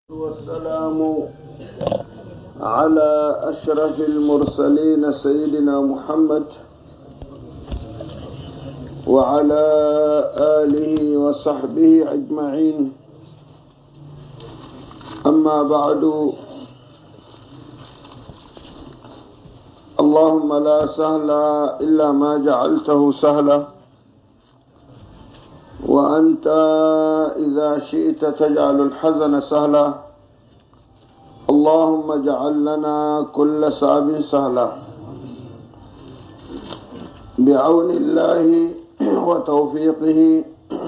والسلام على أشرف المرسلين سيدنا محمد وعلى آله وصحبه أجمعين. أما بعد، اللهم لا سهل إلا ما جعلته سهلا، وأنت إذا شئت تجعل الحزن سهلا. اللهم اجعل لنا كل صعب سهلا بعون الله وتوفيقه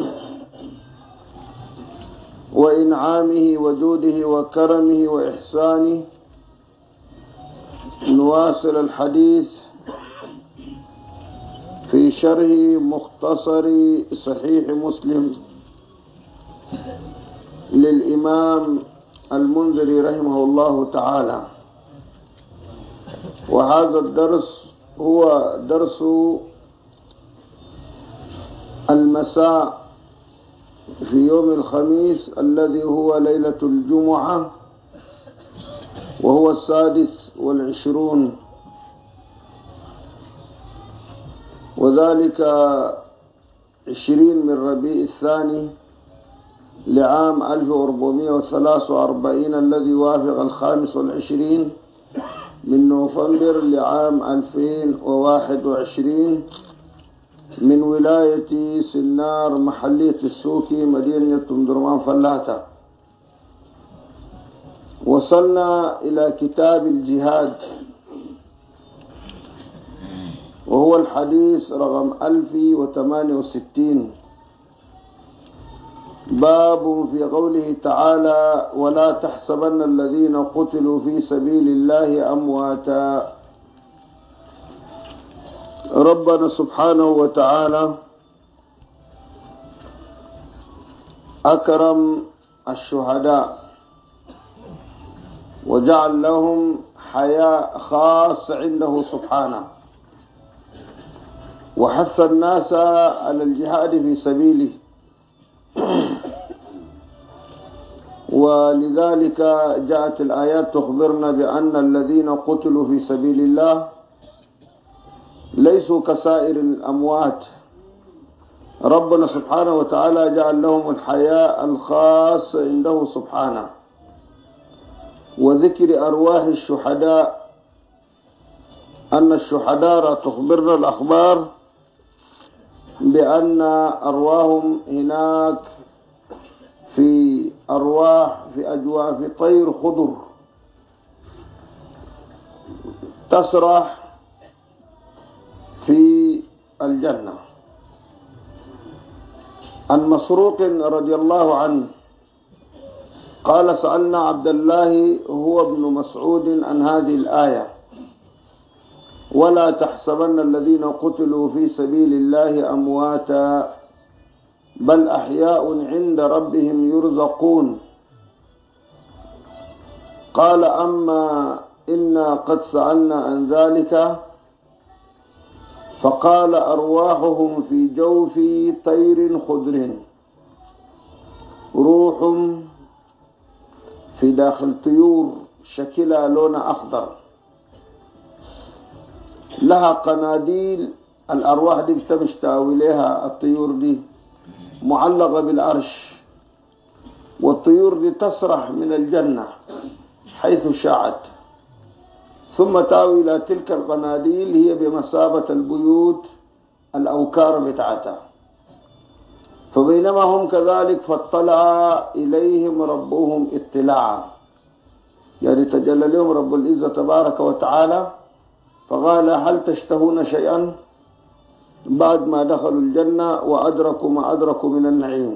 وإنعامه وجوده وكرمه وإحسانه. نواصل الحديث في شرح مختصر صحيح مسلم للإمام المنذري رحمه الله تعالى، وهذا الدرس هو درس المساء في يوم الخميس الذي هو ليلة الجمعة، وهو 26، وذلك 20 من ربيع الثاني لعام 1443 الذي يوافق 25 من نوفمبر لعام 2021 من ولاية سنار محلية السوكي مدينة درمان فلاتة. وصلنا إلى كتاب الجهاد، وهو الحديث رقم 1068، باب في قوله تعالى: ولا تحسبن الذين قتلوا في سبيل الله أمواتا. ربنا سبحانه وتعالى أكرم الشهداء وجعل لهم حياء خاص عنده سبحانه، وحث الناس على الجهاد في سبيله، ولذلك جاءت الآيات تخبرنا بأن الذين قتلوا في سبيل الله ليسوا كسائر الأموات. ربنا سبحانه وتعالى جعل لهم الحياء الخاص عنده سبحانه، وذكر أرواح الشهداء، أن الشهداء تخبرنا الأخبار بأن أرواحهم هناك في أرواح في أجواء في طير خضر تسرح في الجنة. عن مسروق رضي الله عنه قال: سألنا عبد الله هو ابن مسعود عن هذه الآية: ولا تحسبن الذين قتلوا في سبيل الله أمواتا بل أحياء عند ربهم يرزقون. قال: أما إنا قد سألنا عن ذلك، فقال: أرواحهم في جوف طير خضر، روح في داخل طيور شكلها لون أخضر، لها قناديل. الأرواح دي بتمشتاوي لها الطيور دي معلقة بالعرش، والطيور دي تسرح من الجنة حيث شاءت، ثم تاوي إلى تلك القناديل، هي بمثابة البيوت الأوكار بتاعتها. فبينما هم كذلك فاطلع إليهم ربهم اطلاعا، يعني تجلى لهم رب العزة تبارك وتعالى، فقال: هل تشتهون شيئا؟ بعد ما دخلوا الجنة وأدركوا ما أدركوا من النعيم،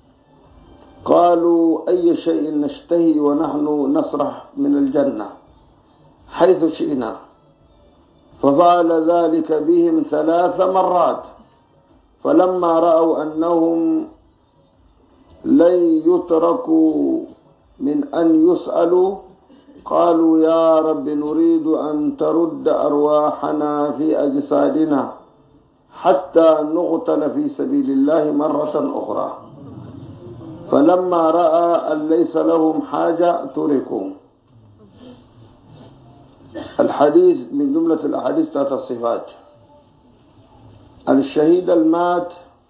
قالوا: أي شيء نشتهي ونحن نسرح من الجنة حيث شئنا. ففعل ذلك بهم 3 مرات، فلما رأوا أنهم لن يتركوا من أن يسألوا قالوا: يا رب نريد أن ترد أرواحنا في أجسادنا حتى نقتل في سبيل الله مرة أخرى. فلما رأى أن ليس لهم حاجة تركوا. الحديث من جملة الأحاديث تحت الصفات. الشهيد المات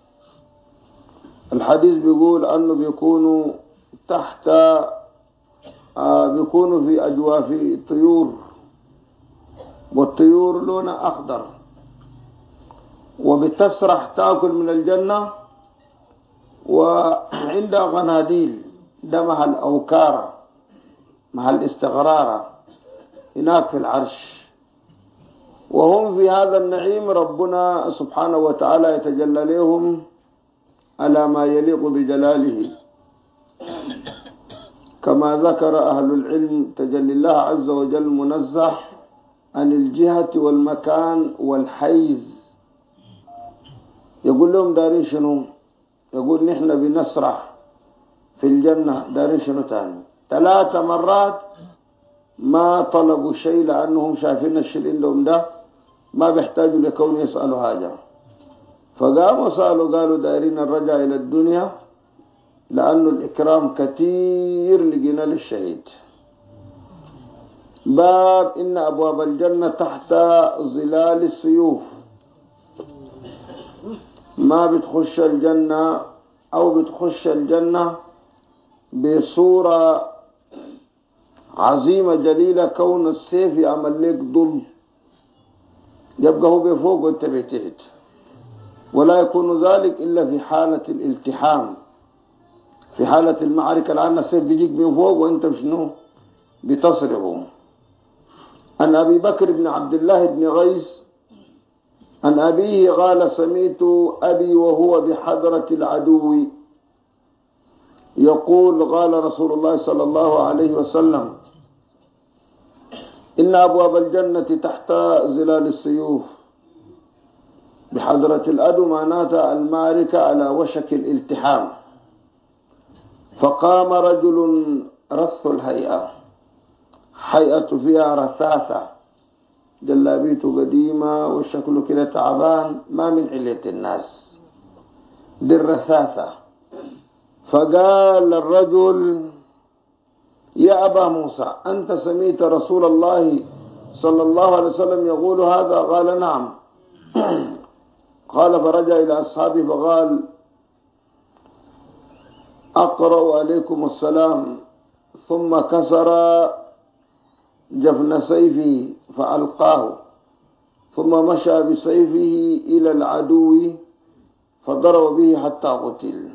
الحديث بيقول أنه بيكونوا تحت بيكونوا في أجواف طيور، والطيور لونها أخضر، وبتسرح تأكل من الجنة، وعندها غناديل، ده محل أوكارة، محل استغرارة هناك في العرش، وهم في هذا النعيم. ربنا سبحانه وتعالى يتجلى لهم على ما يليق بجلاله، كما ذكر أهل العلم تجلي الله عز وجل منزه عن الجهة والمكان والحيز. يقول لهم دارين شنو؟ يقول نحن بنسرح في الجنة، دارين شنو تاني؟ 3 مرات ما طلبوا شيء لأنهم شايفين الشيء اللي عندهم ده ما بيحتاجوا لكون يسألوا حاجة، فقاموا سألوا قالوا دارين الرجاء إلى الدنيا لأنه الإكرام كثير لقينا للشهيد. باب إن أبواب الجنة تحت ظلال السيوف. ما بتخش الجنة أو بتخش الجنة بصورة عظيمة جليلة، كون السيف يعمل لك ظل، يبقى هو بفوق وانت بتحت، ولا يكون ذلك إلا في حالة الالتحام، في حالة المعركة، لأن السيف بيجيك من فوق وانت شنو بتصرفه. عن أبي بكر بن عبد الله بن غيث عن أبيه قال سمعت أبي وهو بحضرة العدو يقول قال رسول الله صلى الله عليه وسلم إن أبواب الجنة تحت ظلال السيوف. بحضرة العدو معناتها المعركة على وشك الالتحام. فقام رجل رث الهيئة، هيئة فيها رثاثة، جلابيته قديمة وشكله كده تعبان، ما من علية الناس دي الرثاثة. فقال الرجل يا أبا موسى أنت سمعت رسول الله صلى الله عليه وسلم يقول هذا؟ قال نعم. قال فرجع إلى أصحابه فقال أقرأ عليكم السلام، ثم كسر جفن سيفه فألقاه، ثم مشى بسيفه إلى العدو فضرب به حتى قتل.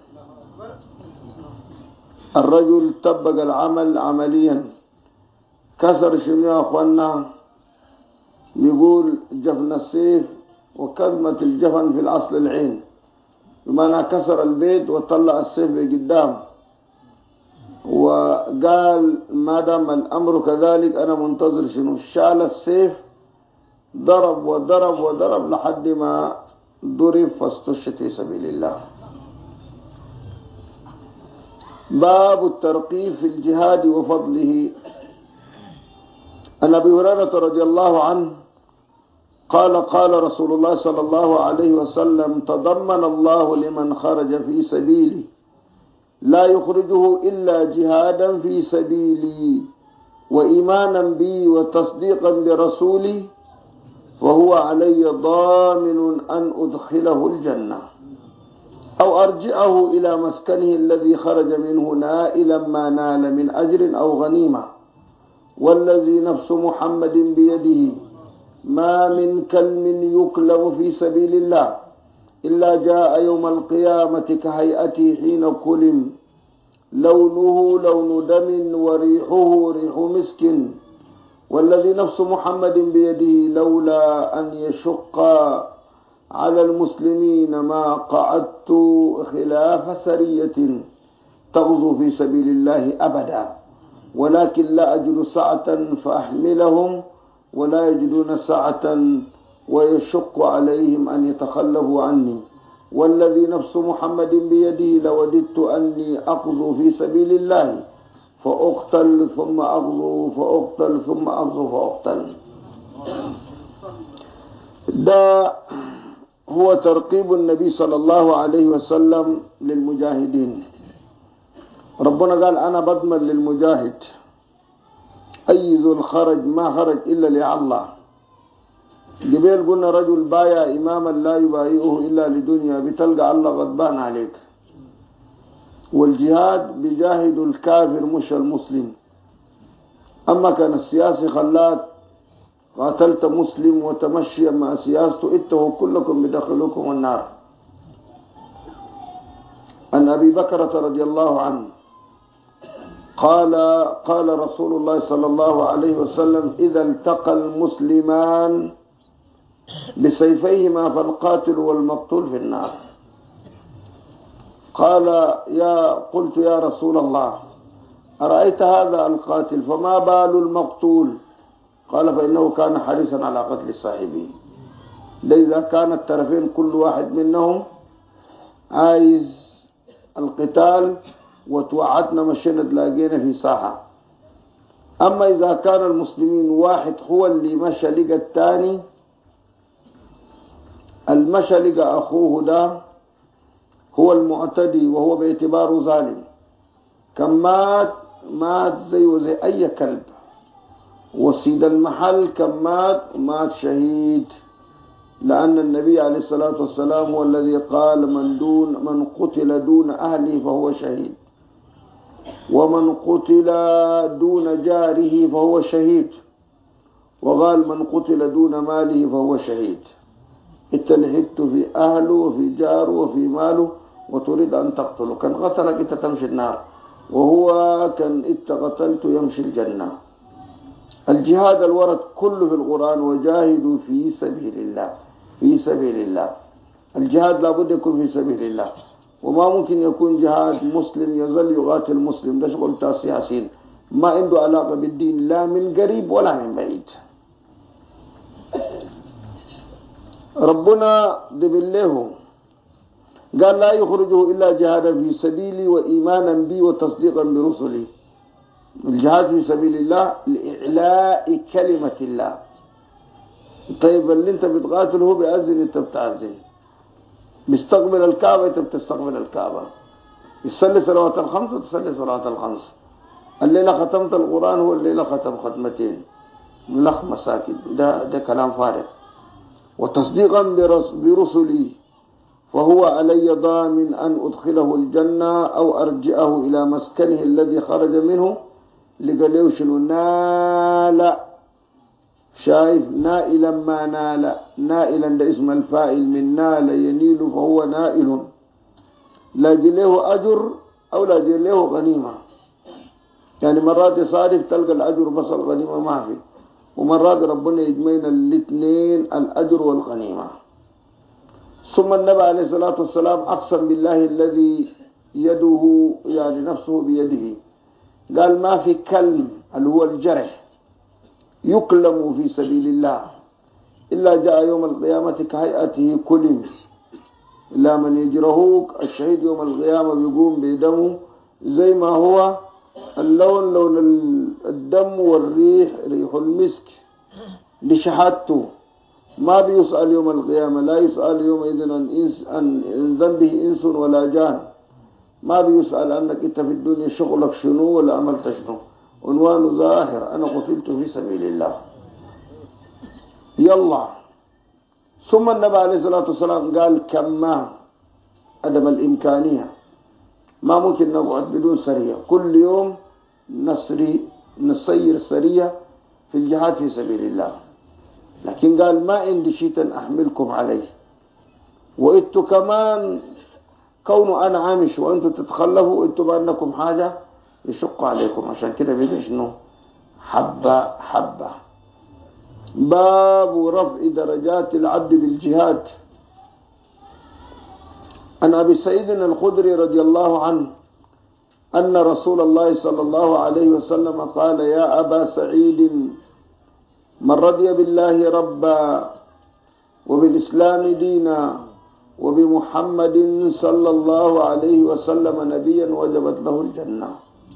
الرجل طبق العمل عمليا، كسر شنو يا أخوانا؟ بيقول جفن السيف، وكلمة الجفن في الأصل العين، بمعنى كسر البيت وطلع السيف قدام، وقال ما دام الأمر كذلك أنا منتظر شنو؟ شال السيف، ضرب وضرب وضرب لحد ما ضرب فاستشهد في سبيل الله. باب الترقيب في الجهاد وفضله. عن أبي هريرة رضي الله عنه قال قال رسول الله صلى الله عليه وسلم تضمن الله لمن خرج في سبيلي لا يخرجه إلا جهادا في سبيلي وإيمانا بي وتصديقا برسولي وهو علي ضامن أن أدخله الجنة أو أرجعه إلى مسكنه الذي خرج منه نائلا ما نال من أجر أو غنيمة. والذي نفس محمد بيده ما من كلم يكلم في سبيل الله إلا جاء يوم القيامة كهيئته حين كلم، لونه لون دم وريحه ريح مسك. والذي نفس محمد بيده لولا أن يشق على المسلمين ما قعدت خلاف سرية تغزو في سبيل الله أبدا، ولكن لا أجد سعة فأحملهم ولا يجدون سعة ويشق عليهم أن يتخلفوا عني. والذي نفس محمد بيده لوددت أني أغزو في سبيل الله فأقتل ثم أغزو فأقتل ثم أغزو فأقتل. ده هو ترقيب النبي صلى الله عليه وسلم للمجاهدين. ربنا قال أنا بضمن للمجاهد أي ذو الخرج ما خرج إلا لله. قبل قلنا رجل بايع إماما لا يبايعه إلا لدنيا، بتلقى الله غضبان عليك. والجهاد بجاهد الكافر مش المسلم. أما كان السياسي خلاك قاتلت مسلم وتمشي مع سياسته، اتهوا كلكم بدخلكم النار. عن أبي بكرة رضي الله عنه قال رسول الله صلى الله عليه وسلم إذا التقى المسلمان بسيفيهما فالقاتل والمقتول في النار. قلت يا رسول الله أرأيت هذا القاتل فما بال المقتول؟ قال فإنه كان حريصا على قتل صاحبه. إذا كان الطرفين كل واحد منهم عايز القتال وتوعدنا مشينا تلاقينا في ساحة. أما إذا كان المسلمين واحد هو اللي مشى لقى الثاني، المشى لقى أخوه ده هو المعتدي وهو باعتباره ظالم، كان مات زي أي كلب. وسيد المحل كان مات شهيد، لأن النبي عليه الصلاة والسلام هو الذي قال من قتل دون أهله فهو شهيد، ومن قتل دون جاره فهو شهيد، وقال من قتل دون ماله فهو شهيد. انت لحقت في أهله وفي جاره وفي ماله وتريد أن تقتله، كان قتلك انت تمشي النار، وهو كان انت قتلته يمشي الجنة. الجهاد الورد كله في القرآن وجاهدوا في سبيل الله. في سبيل الله الجهاد لابد يكون في سبيل الله، وما ممكن يكون جهاد مسلم يظل يقاتل مسلم، ده شغل بتاع سياسيين ما عنده علاقة بالدين لا من قريب ولا من بعيد. ربنا دبله قال لا يخرجه إلا جهادا في سبيلي وإيمانا بي وتصديقا برسلي. الجهاد في سبيل الله لإعلاء كلمة الله. طيب اللي انت بتقاتل هو بيأذن انت بتأذن، بيستقبل الكعبة انت بتستقبل الكعبة، يصلي صلوات الخمس وتصلي صلوات الخمس. الليلة ختمت القرآن هو الليلة ختم ختمتين لخ مساكن، ده كلام فارغ. وتصديقا برسلي فهو علي ضامن أن أدخله الجنة أو أرجعه إلى مسكنه الذي خرج منه. لقالوا شنو نال، شايف نائلا ما نال، نائلا ده اسم الفاعل من نال ينيل فهو نائل، لا له أجر أو لا له غنيمة. يعني مرات يصادف تلقى الأجر بس الغنيمة ما في، ومرات ربنا يجمعنا الاثنين الأجر والغنيمة. ثم النبي عليه الصلاة والسلام أقسم بالله الذي يده يعني نفسه بيده، قال ما في كلم اللي هو الجرح يكلم في سبيل الله إلا جاء يوم القيامة كهيئته كلم، إلا من يجرهوك الشهيد يوم القيامة بيقوم بدمه زي ما هو اللون لون الدم والريح ريح المسك لشهادته. ما بيسأل يوم القيامة، لا يسأل يومئذ عن ذنبه إنس ولا جان. ما بيسأل عنك انت في الدنيا شغلك شنو ولا عملت شنو، عنوان ظاهر أنا قتلت في سبيل الله. يلا. ثم النبي عليه الصلاة والسلام قال كما عدم الإمكانية، ما ممكن نقعد بدون سرية، كل يوم نسير سرية في الجهاد في سبيل الله. لكن قال ما عندي شيء أحملكم عليه، وإنتوا كمان كونوا أنا عامش وإنتوا تتخلفوا، إنتوا بأنكم حاجة يشق عليكم. عشان كده بيجي شنو حبة حبة. باب رفع درجات العبد بالجهاد. عن أبي سعيد الخدري رضي الله عنه أن رسول الله صلى الله عليه وسلم قال يا أبا سعيد من رضي بالله ربا وبالإسلام دينا وبمحمد صلى الله عليه وسلم نبيا وجبت له الجنة.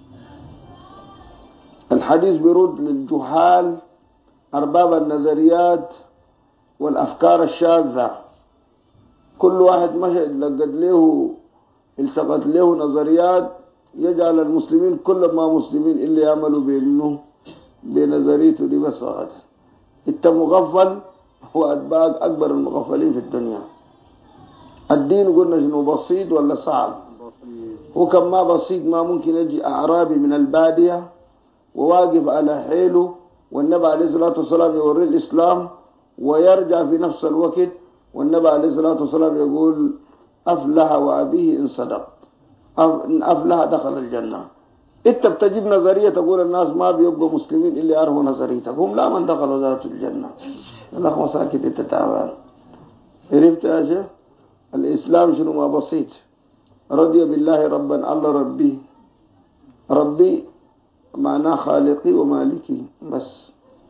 الحديث برد للجهال أرباب النظريات والأفكار الشاذة. كل واحد مشى لقد له التقت له نظريات يجعل المسلمين كل ما مسلمين اللي يعملوا بأنه بنظريته دي بس فقط. انت مغفل، هو أتباعك أكبر المغفلين في الدنيا. الدين قلنا شنو بسيط ولا صعب؟ هو كان ما بسيط، ما ممكن يجي أعرابي من البادية وواقف على حيله والنبي عليه الصلاة والسلام يوري الإسلام ويرجع في نفس الوقت والنبي عليه الصلاة والسلام يقول أفلح وأبيه إن صدق، إن أفلح دخل الجنة. انت بتجيب نظرية تقول الناس ما بيبقوا مسلمين إلا يعرفوا نظريتك، هم لا من دخلوا ذات الجنة. الله مساكت انت تعبان. عرفت يا شيخ؟ الإسلام شنو ما بسيط. رضي بالله ربا، الله ربي، ربي معناه خالقي ومالكي بس.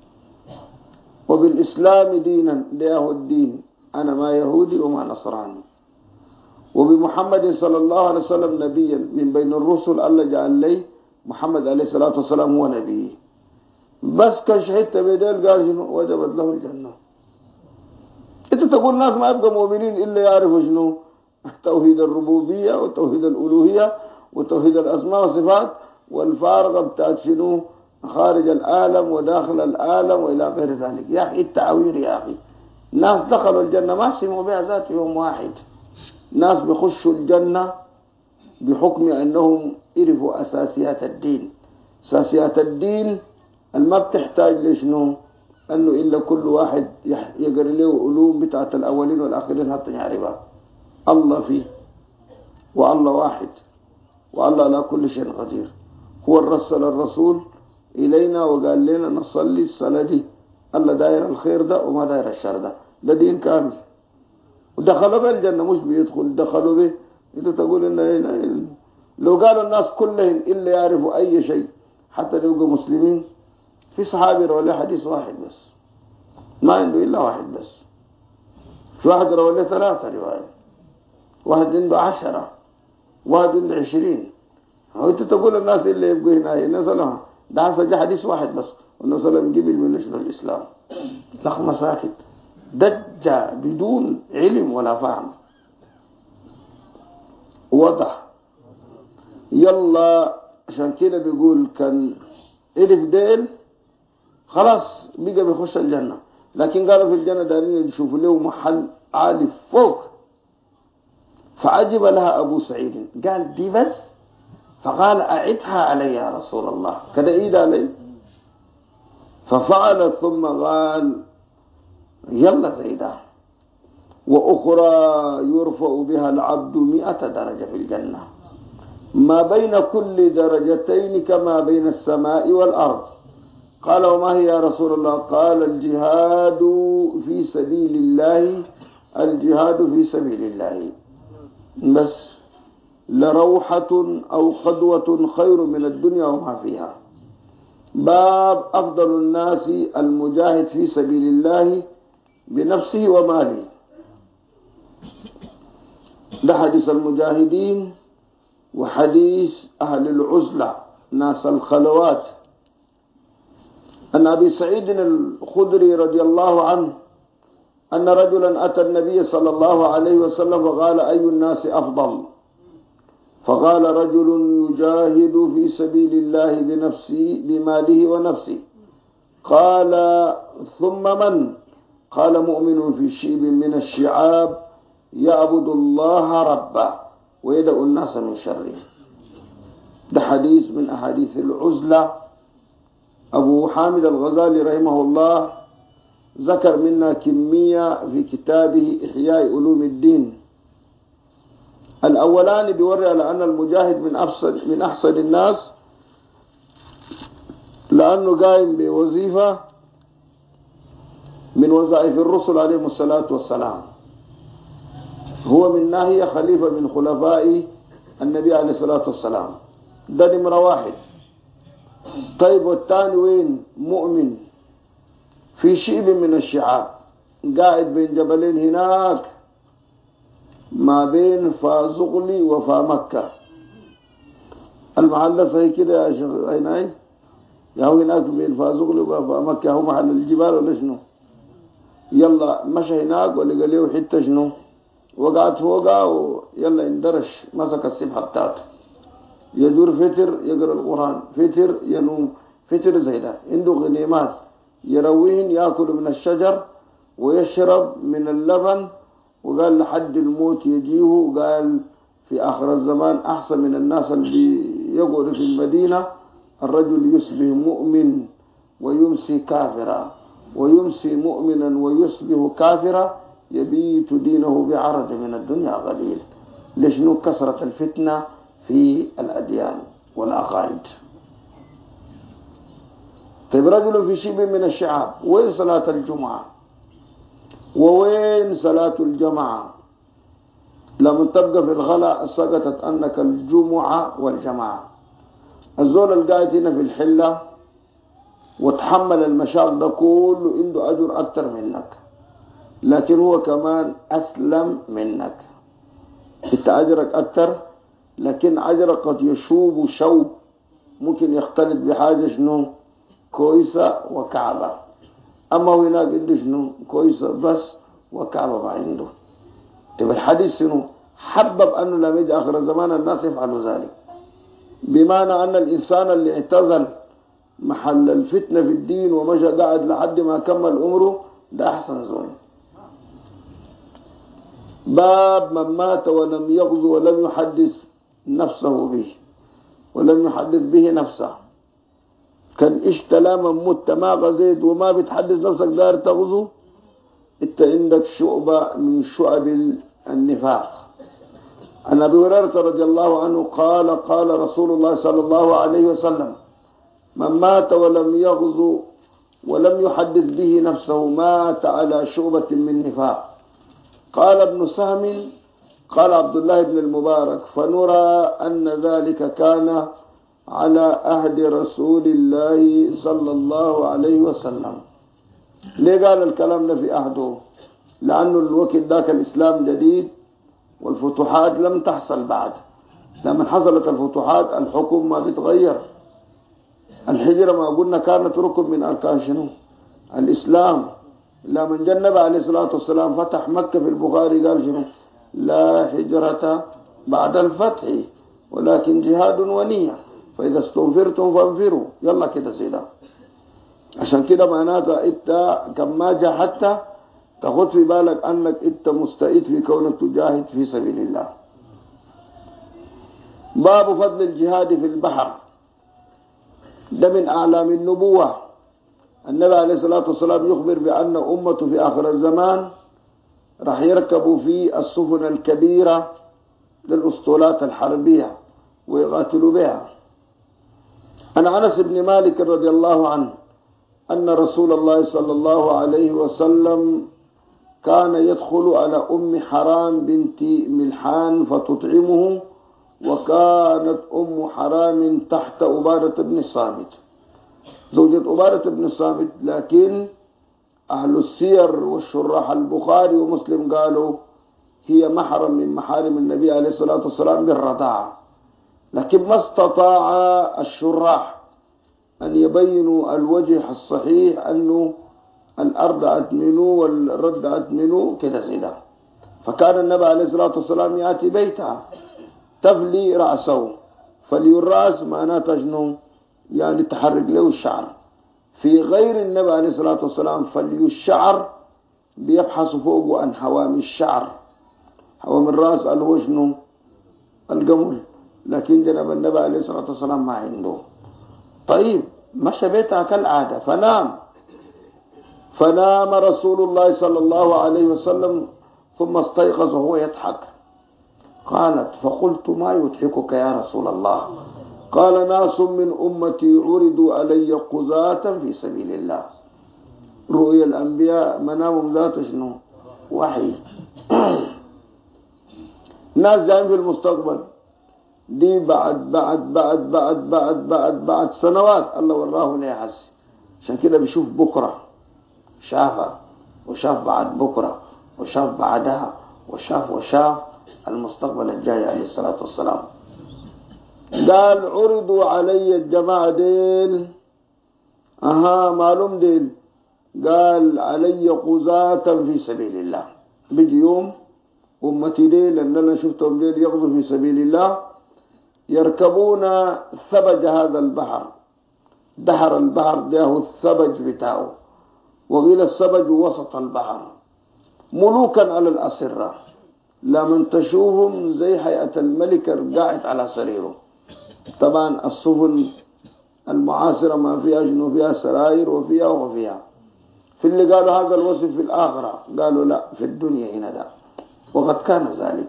وبالإسلام دينا، ده الدين، أنا ما يهودي وما نصراني. وبمحمد صلى الله عليه وسلم نبيا من بين الرسل، الله جعل لي محمد عليه الصلاة والسلام هو نبي. بس كشهدت بدل قال شنو وجبت له الجنة. انت تقول الناس ما يبقى مؤمنين إلا يعرفوا شنو توحيد الربوبية وتوحيد الألوهية وتوحيد الأسماء والصفات، والفارقة بتاعت شنو خارج العالم وداخل العالم وإلى غير ذلك. يا أخي التعوير يا أخي. ناس دخلوا الجنة ما سمعوا بها ذات يوم واحد. ناس بيخشوا الجنة بحكم أنهم عرفوا أساسيات الدين. أساسيات الدين ما بتحتاج لشنو أنه إلا كل واحد يقرأ له علوم بتاعت الأولين والآخرين حتى يعرفها. الله فيه، والله واحد، والله على كل شيء قدير. هو رسل الرسول إلينا وقال لنا نصلي الصلاة دي. الله داير الخير ده وما داير الشر ده. ده دين كامل. ودخلوا به الجنة، مش بيدخل دخلوا به. انت تقول إن لو قالوا الناس كلهم إلا يعرفوا أي شيء حتى لو يبقوا مسلمين، في صحابي روى له حديث واحد بس، ما عنده إلا واحد بس. في واحد روى له 3 روايات، واحد عنده 10، واحد عنده 20. وانت تقول الناس اللي يبقوا هنا الناس لها ده حصل حديث واحد بس، والنبي صلى الله عليه وسلم قبل من نشر الإسلام. لخمة ساكت دجا بدون علم ولا فهم. وضح. يلا عشان كده بيقول كان عرف ديل خلاص بقى بيخش الجنة، لكن قالوا في الجنة دارين يشوفوا له محل عالي فوق. فعجب لها أبو سعيد، قال دي بس؟ فقال أعدها علي يا رسول الله، كده إيد علي. ففعلت ثم قال يلا زيدا. وأخرى يرفع بها العبد 100 درجة في الجنة، ما بين كل درجتين كما بين السماء والأرض. قال وما هي يا رسول الله؟ قال الجهاد في سبيل الله، الجهاد في سبيل الله بس. لروحة أو قدوة خير من الدنيا وما فيها. باب أفضل الناس المجاهد في سبيل الله بنفسه وماله. ده حديث المجاهدين وحديث أهل العزلة ناس الخلوات. أن أبي سعيد الخدري رضي الله عنه أن رجلا أتى النبي صلى الله عليه وسلم وقال أي الناس أفضل؟ فقال رجل يجاهد في سبيل الله بنفسه بماله ونفسه. قال ثم من؟ قال مؤمن في شيب من الشعاب يعبد الله ربه ويدعو الناس من شره. ده حديث من أحاديث العزلة. أبو حامد الغزالي رحمه الله ذكر منا كمية في كتابه إحياء علوم الدين. الأولان بيوري على أن المجاهد من أحسن الناس لأنه قائم بوظيفة من وظائف الرسل عليهم الصلاة والسلام. هو من ناحية خليفة من خلفاء النبي عليه الصلاة والسلام. ده نمرة 1. طيب والثاني وين؟ مؤمن في شيب من الشعاب، قاعد بين جبلين هناك ما بين فازغلي وفا مكة. المحل صحيح كده يا شيخ عيناي؟ يا هو هناك بين فازغلي وفا مكة، هو محل الجبال ولا شنو؟ يلا مشى هناك ولقى له حتة شنو وقعت فوقها ويلا اندرش مسك السبحة بتاعته. يدور فتر يقرأ القرآن، فتر ينوم، فتر زي ده. عنده غنيمات يروين، يأكل من الشجر ويشرب من اللبن. وقال لحد الموت يجيه، وقال في آخر الزمان أحسن من الناس اللي يقعدوا في المدينة الرجل يصبح مؤمن ويمسي كافرا، ويمسي مؤمنا ويصبح كافرا، يبيت دينه بعرض من الدنيا قليل. لشنو؟ كثرة الفتنة في الأديان والعقائد. طيب رجل في شبه من الشعاب، وين صلاة الجمعة ووين صلاة الجماعة؟ لما تبقى في الغلاء سقطت أنك الجمعة والجماعة. الزول القاعد هنا في الحلة وتحمل المشاق ده كله عنده أجر أكتر منك، لكن هو كمان أسلم منك. انت أجرك أكتر، لكن أجرك قد يشوب شوب، ممكن يختلط بحاجة شنو كويسة وكعبة. أما هو هناك عنده شنو كويسة بس وكعبة ما عنده. طيب الحديث شنو؟ حبب أنه لم يجي آخر الزمان الناس يفعلوا ذلك، بمعنى أن الإنسان اللي اعتزل محل الفتنة في الدين ومشى قاعد لحد ما كمل عمره، ده أحسن زول. باب من مات ولم يغزو ولم يحدث نفسه به، ولم يحدث به نفسه. كان اشتلا من مت ما غزيت وما بتحدث نفسك دار تغزو، انت عندك شعبة من شعب النفاق. عن ابي هريرة رضي الله عنه قال قال رسول الله صلى الله عليه وسلم: من مات ولم يغزو ولم يحدث به نفسه مات على شعبة من نفاق. قال ابن سهم قال عبد الله بن المبارك: فنرى أن ذلك كان على عهد رسول الله صلى الله عليه وسلم. ليه قال الكلام ده في عهده؟ لأنه الوقت ذاك الإسلام جديد والفتوحات لم تحصل بعد. لما حصلت الفتوحات الحكم ما بيتغير. الهجرة ما قلنا كانت ركن من أركان شنو الإسلام. لما النبي عليه الصلاة والسلام فتح مكة في البخاري قال شنو؟ لا هجرة بعد الفتح ولكن جهاد ونية، فإذا استنفرتم فانفروا. يلا كده سيدا. عشان كده معناتها انت كما جاهدت تاخذ في بالك انك انت مستعد في كونك تجاهد في سبيل الله. باب فضل الجهاد في البحر. ده من أعلام النبوة. النبي عليه الصلاة والسلام يخبر بأن أمته في آخر الزمان راح يركبوا في السفن الكبيرة للأسطولات الحربية ويقاتلوا بها. عن أنس بن مالك رضي الله عنه أن رسول الله صلى الله عليه وسلم كان يدخل على أم حرام بنت ملحان فتطعمه، وكانت أم حرام تحت عبادة بن الصامت، زوجة عبادة بن الصامت. لكن أهل السير والشراح البخاري ومسلم قالوا هي محرم من محارم النبي عليه الصلاة والسلام بالرضاعة. لكن ما استطاع الشراح أن يبينوا الوجه الصحيح أنه الأرضعت منه والردعت منه كده زيدا. فكان النبي عليه الصلاة والسلام يأتي بيتها تفلي رأسه. فلي الرأس معناته شنو؟ يعني تحرك له الشعر. في غير النبي عليه الصلاة والسلام فلي الشعر بيبحث فوق عن حوامي الشعر. حوامي الرأس اللي هو شنو؟ القمل. لكن جنب النبي عليه الصلاة والسلام ما عنده. طيب مشى بيتها كالعادة فنام رسول الله صلى الله عليه وسلم ثم استيقظ وهو يضحك. قالت: فقلت: ما يضحكك يا رسول الله؟ قال: ناس من أمتي عرضوا علي قذاة في سبيل الله. رؤيا الأنبياء منامهم ذات شنو؟ وحي. ناس جايين في المستقبل دي بعد سنوات الله وراه ليه حس. عشان كده بيشوف بكرة شافها وشاف بعد بكرة وشاف بعدها وشاف المستقبل الجاي عليه الصلاة والسلام. قال: عرضوا علي الجماعة ديل. معلوم ديل. قال: علي قذاة في سبيل الله. بيجي يوم أمتي ديل أن أنا شفتهم ديل يغزوا في سبيل الله. يركبون ثبج هذا البحر، دحر البحر ده الثبج بتاعه، وقيل الثبج وسط البحر، ملوكا على الأسرة، لمن تشوفهم زي هيئة الملك قاعد على سريره. طبعا السفن المعاصرة ما فيها شنو، فيها سراير وفيها. في اللي قالوا هذا الوصف في الآخرة قالوا لا، في الدنيا هنا ده، وقد كان ذلك.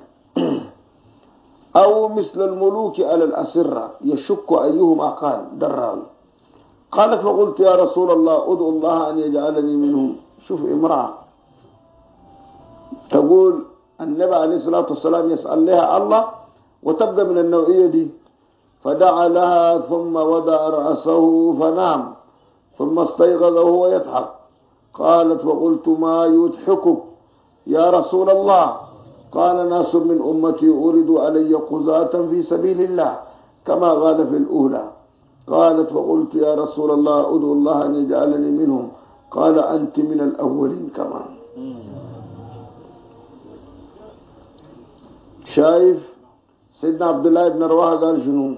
أو مثل الملوك على الأسرة يشك أيهما قال دراوي. قالت فقلت يا رسول الله ادعو الله أن يجعلني منهم. شوف امرأة تقول النبي عليه الصلاة والسلام يسأل لها الله وتبقى من النوعية دي. فدعا لها ثم وضع رأسه فنام، ثم استيقظ وهو يضحك. قالت وقلت ما يضحكك يا رسول الله؟ قال ناس من أمتي أوردوا علي قزاة في سبيل الله كما قال في الأولى. قالت فقلت يا رسول الله ادعو الله أن يجعلني منهم. قال أنت من الأولين كمان. شايف سيدنا عبد الله بن رواحة قال شنو؟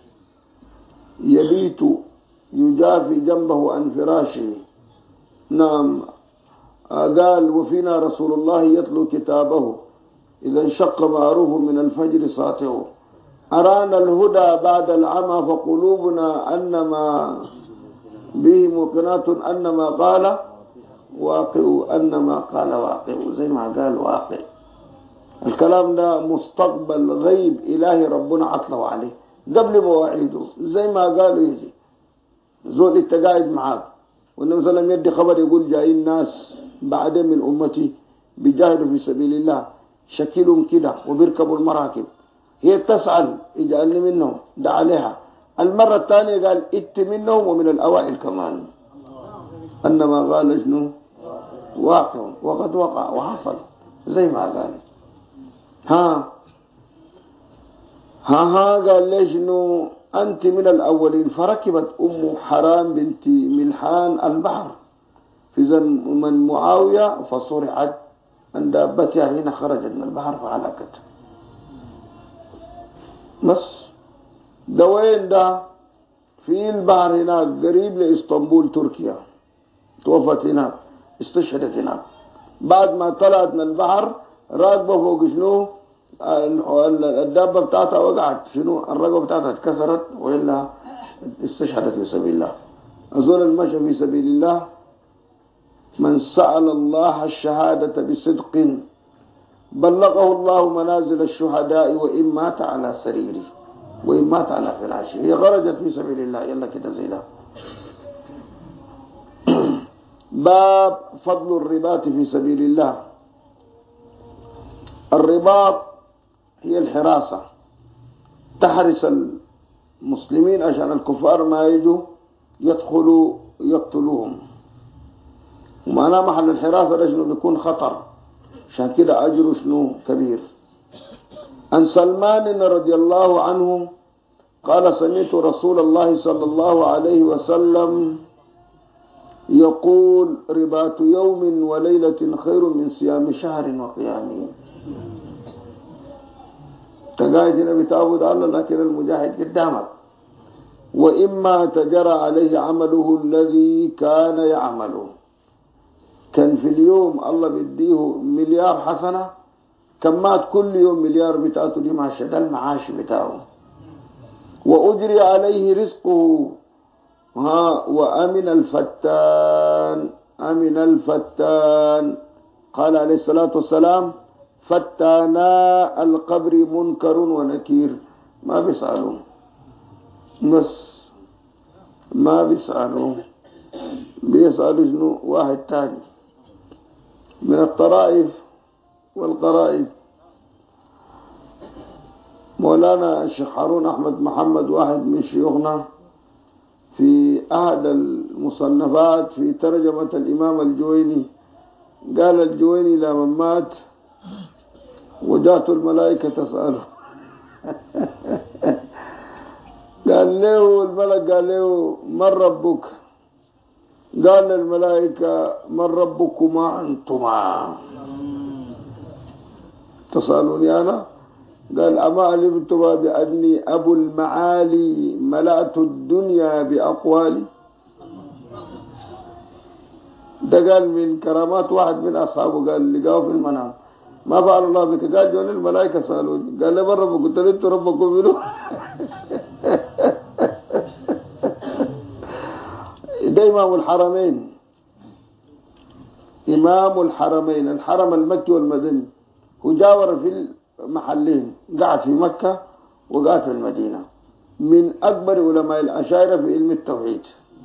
يبيت يجافي جنبه عن فراشه. نعم. قال وفينا رسول الله يتلو كتابه إذا انشق معروف من الفجر ساطع. أرانا الهدى بعد العمى فقلوبنا أنما به موقنات أنما قال واقع، أنما قال واقع، زي ما قال واقع. الكلام ده مستقبل غيب إلهي ربنا عطله عليه قبل مواعيده، زي ما قالوا يجي زول انت قاعد معاك والنبي صلى الله عليه وسلم يدي خبر يقول جايين ناس بعدين من أمتي بيجاهدوا في سبيل الله، شكلهم كده وبيركبوا المراكب، هي تسأل اجعلني منهم، دعا عليها. المرة الثانية قال ات منهم ومن الأوائل كمان، أنما قال شنو؟ واقع، وقد وقع وحصل زي ما قال. ها قال ليش انه انت من الاولين. فركبت ام حرام بنت ملحان البحر في زمن معاويه فصرعت عن دابتها حين خرجت من البحر فهلكت. بس ده وين ده؟ في البحر هناك قريب لاسطنبول تركيا، توفت هناك، استشهدت هناك بعد ما طلعت من البحر راكبه فوق شنو؟ الدابة بتاعتها وقعت شنو؟ الرقبة بتاعتها اتكسرت وإلا استشهدت في سبيل الله. أزول المشى في سبيل الله من سأل الله الشهادة بصدق بلغه الله منازل الشهداء وإن مات على سريره وإن مات على فراشه. هي خرجت في سبيل الله يلا كده زي ده. باب فضل الرباط في سبيل الله. الرباط هي الحراسة، تحرس المسلمين عشان الكفار ما يجوا يدخلوا يقتلوهم، ومعناه محل الحراسة ده شنو بيكون خطر، عشان كده أجره شنو كبير. عن سلمان رضي الله عنه قال سمعت رسول الله صلى الله عليه وسلم يقول رباط يوم وليلة خير من صيام شهر وقيامه. تقاعد هنا بتعبد الله لكن المجاهد قدامك. وإما تجرى عليه عمله الذي كان يعمله، كان في اليوم الله بيديه مليار حسنة، كان مات كل يوم مليار بتاعته دي مع شد المعاش بتاعه. وأجري عليه رزقه. وأمن الفتان، أمن الفتان. قال عليه الصلاة والسلام فتانا القبر منكر ونكير. ما بيسألون، بس ما بيسألون، بيسألوا شنو؟ واحد تاني من الطرائف والقرائب. مولانا الشيخ هارون أحمد محمد واحد من شيوخنا في أحد المصنفات في ترجمة الإمام الجويني قال الجويني لما مات وجاءت الملائكة تسأله قال له الملك قال له من ربك؟ قال الملائكة من ربكما أنتما؟ تسألوني أنا؟ قال أما علمتما بأني أبو المعالي ملأت الدنيا بأقوالي. ده قال من كرامات واحد من أصحابه، قال لقاه في المنام ما فعل الله بك؟ قال جون الملائكة سألوني. قال لي من ربك؟ قلت له انتوا ربكم منه. ده إمام الحرمين، إمام الحرمين، الحرم المكي والمدني، وجاور في المحلين، قاعد في مكة وقاعد في المدينة، من أكبر علماء الأشاعرة في علم التوحيد.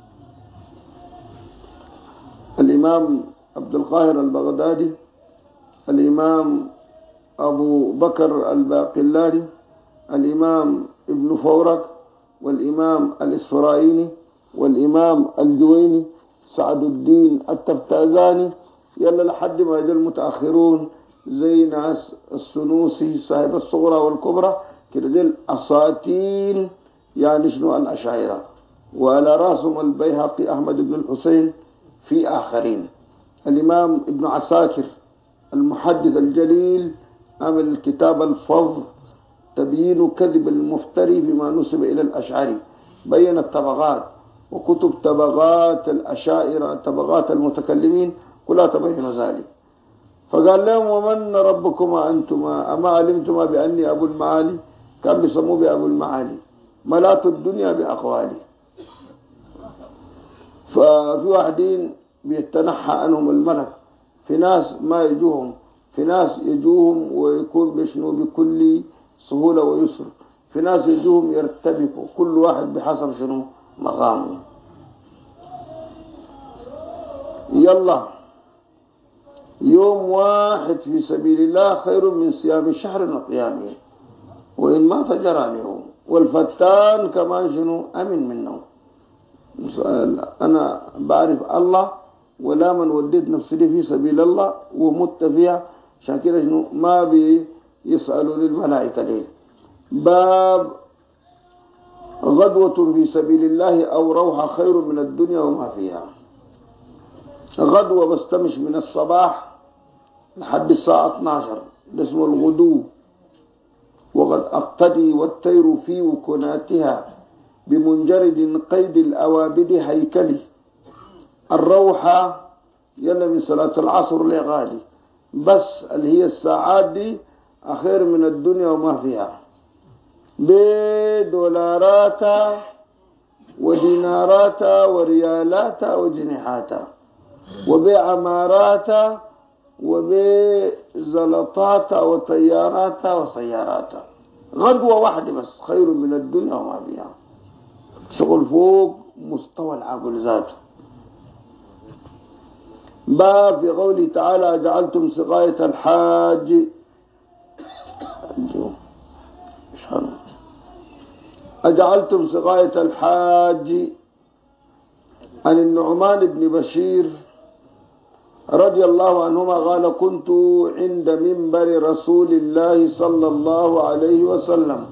الإمام عبد القاهر البغدادي، الإمام أبو بكر الباقلاني، الإمام ابن فورك، والإمام الإسفرايني، والإمام الجويني، سعد الدين التفتازاني، يلا لحد ما يجي المتأخرون زي ناس السنوسي صاحب الصغرى والكبرى كده، دي أساطين يعني شنو الأشاعرة، وعلى راسهم البيهقي أحمد بن الحسين في آخرين. الإمام ابن عساكر المحدث الجليل عمل الكتاب الفظ تبيين كذب المفتري بما نسب إلى الأشعري، بين الطبقات، وكتب طبقات الأشاعرة طبقات المتكلمين كلها تبين ذلك. فقال لهم ومن ربكما أنتما أما علمتما بأني أبو المعالي؟ كان بيسموه بأبو المعالي ملأت الدنيا بأقوالي. ففي واحدين بيتنحى عنهم الملك، في ناس ما يجوهم، في ناس يجوهم ويكون بشنو بكل سهولة ويسر، في ناس يجوهم يرتبكوا، كل واحد بحسب شنو مقامه. يلا يوم واحد في سبيل الله خير من صيام شهر وقيامه، وإن ما تجرى عليهم. والفتان كمان شنو أمن منه. أنا بعرف الله ولا من وديت نفسي في سبيل الله ومت فيها، عشان كده شنو ما بيسألوا للملائكة ليه. باب غدوة في سبيل الله أو روحة خير من الدنيا وما فيها. غدوة بستمش من الصباح لحد الساعة 12، ده اسمه الغدو. وقد أقتدي والطير في وكناتها بمنجرد قيد الأوابد هيكلي. الروحة يلا من صلاة العصر لغالي، بس اللي هي الساعات دي أخير من الدنيا وما فيها، بدولارات ودينارات وريالات وجنيهات وبعمارات وبزلطات وطيارات وسيارات. غدوة واحدة بس خير من الدنيا وما فيها، شغل فوق مستوى العقل ذاته. باب في قوله تعالى جعلتم سقاية الحاج، أجعلتم سقاية الحاج. عن النعمان بن بشير رضي الله عنهما قال كنت عند منبر رسول الله صلى الله عليه وسلم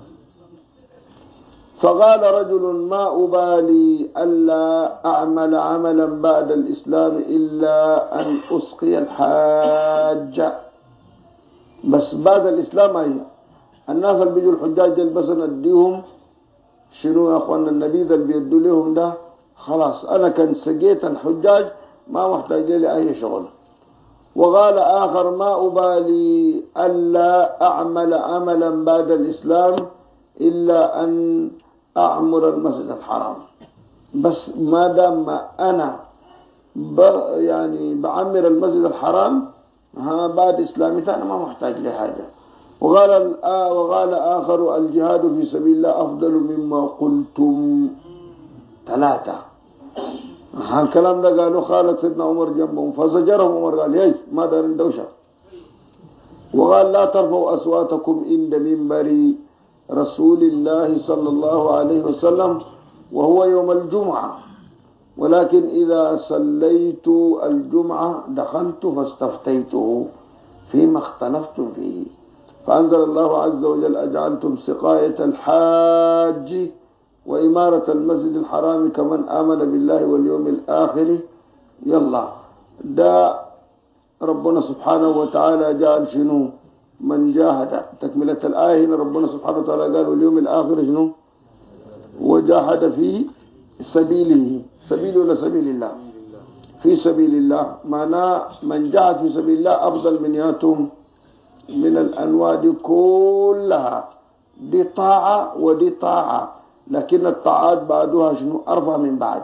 فقال رجل ما أبالي ألا أعمل عملا بعد الإسلام إلا أن أسقي الحاج. بس بعد الإسلام هي الناس اللي بيجوا الحجاج بس نديهم شنو يا أخوانا النبيذ اللي بيدوا لهم ده خلاص، أنا كان سقيت الحجاج ما محتاج لي أي شغل. وقال آخر ما أبالي ألا أعمل عملا بعد الإسلام إلا أن أعمر المسجد الحرام، بس ما دام أنا يعني بعمر المسجد الحرام بعد إسلامي أنا ما محتاج لحاجة. وقال آخر الجهاد في سبيل الله أفضل مما قلتم. 3 الكلام ده قالوا خالد سيدنا عمر جنبهم فزجرهم عمر قال يي ما دار الدوشة. وقال لا ترفعوا أصواتكم عند منبر رسول الله صلى الله عليه وسلم وهو يوم الجمعة، ولكن إذا صليت الجمعة دخلت فاستفتيته فيما اختلفتم فيه، فأنزل الله عز وجل أجعلتم سقاية الحاج وإمارة المسجد الحرام كمن آمن بالله واليوم الآخر. يلا ده ربنا سبحانه وتعالى جعل شنو من جاهد. تكملة الآية هنا ربنا سبحانه وتعالى قال واليوم الآخر شنو؟ وجاهد في سبيله. سبيله ولا سبيل الله؟ في سبيل الله. معناه من جاهد في سبيل الله أفضل من ياتهم من الأنواع دي كلها. دي طاعة ودي طاعة، لكن الطاعات بعدها شنو؟ أرفع من بعد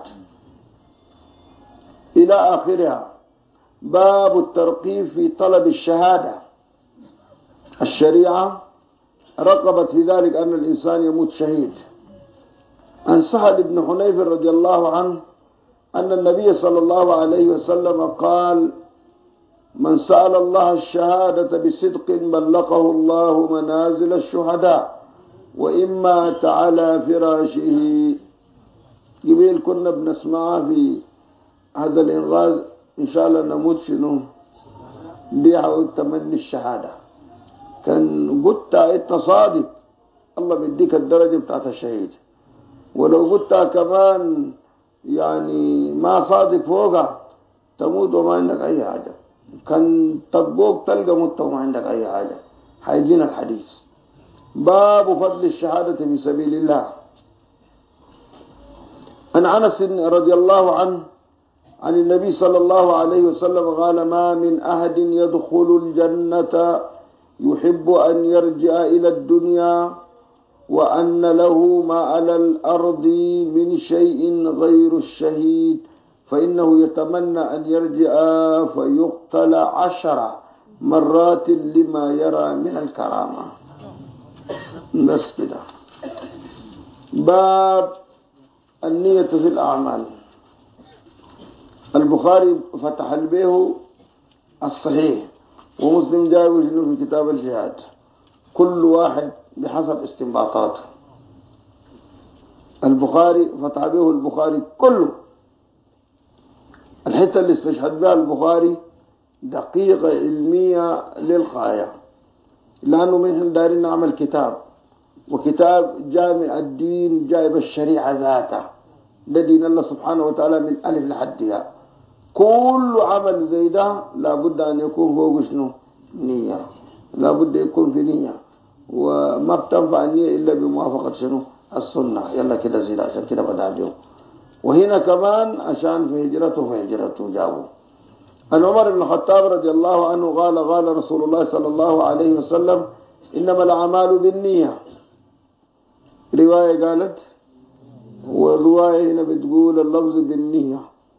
إلى آخرها. باب الترقيب في طلب الشهادة. الشريعة رغبت في ذلك أن الإنسان يموت شهيد. عن سهل بن حنيف رضي الله عنه أن النبي صلى الله عليه وسلم قال: من سأل الله الشهادة بصدق بلغه الله منازل الشهداء وإن مات على فراشه. قبيل كنا بنسمعها في هذا الإنغاز، إن شاء الله نموت شنو بيعوا تمني الشهادة. كان قلت أنت صادق الله بيديك الدرجة بتاعت الشهيد، ولو قلت كمان يعني ما صادق فوقها تموت وما عندك أي حاجة. كان تطبوك تلقى مت وما عندك أي حاجة. حيجينا الحديث. باب فضل الشهادة في سبيل الله. عن أنس رضي الله عنه عن النبي صلى الله عليه وسلم قال: ما من أحد يدخل الجنة يحب أن يرجع إلى الدنيا وأن له ما على الأرض من شيء غير الشهيد فإنه يتمنى أن يرجع فيقتل 10 مرات لما يرى من الكرامة. بس كده. باب النية في الأعمال. البخاري فتح البيه الصحيح، ومسلم جاء في كتاب الجهاد، كل واحد بحسب استنباطاته. البخاري فتح به البخاري كله. الحتة اللي استشهد بها البخاري دقيقة علمية للغاية، لأنه من دارين نعمل كتاب، وكتاب جامع الدين جايب الشريعة ذاتها، ده دين الله سبحانه وتعالى من ألف لحد ياء. كل عمل زي ده لابد أن يكون فوق شنو؟ نية. لابد يكون في نية، وما بتنفع النية إلا بموافقة شنو؟ السنة. يلا كده زيد، عشان كده بدأ بيهم. وهنا كمان عشان في هجرته جابوا. عن عمر بن الخطاب رضي الله عنه قال: قال رسول الله صلى الله عليه وسلم: إنما الأعمال بالنية. رواية قالت، والرواية هنا بتقول اللفظ بالنية.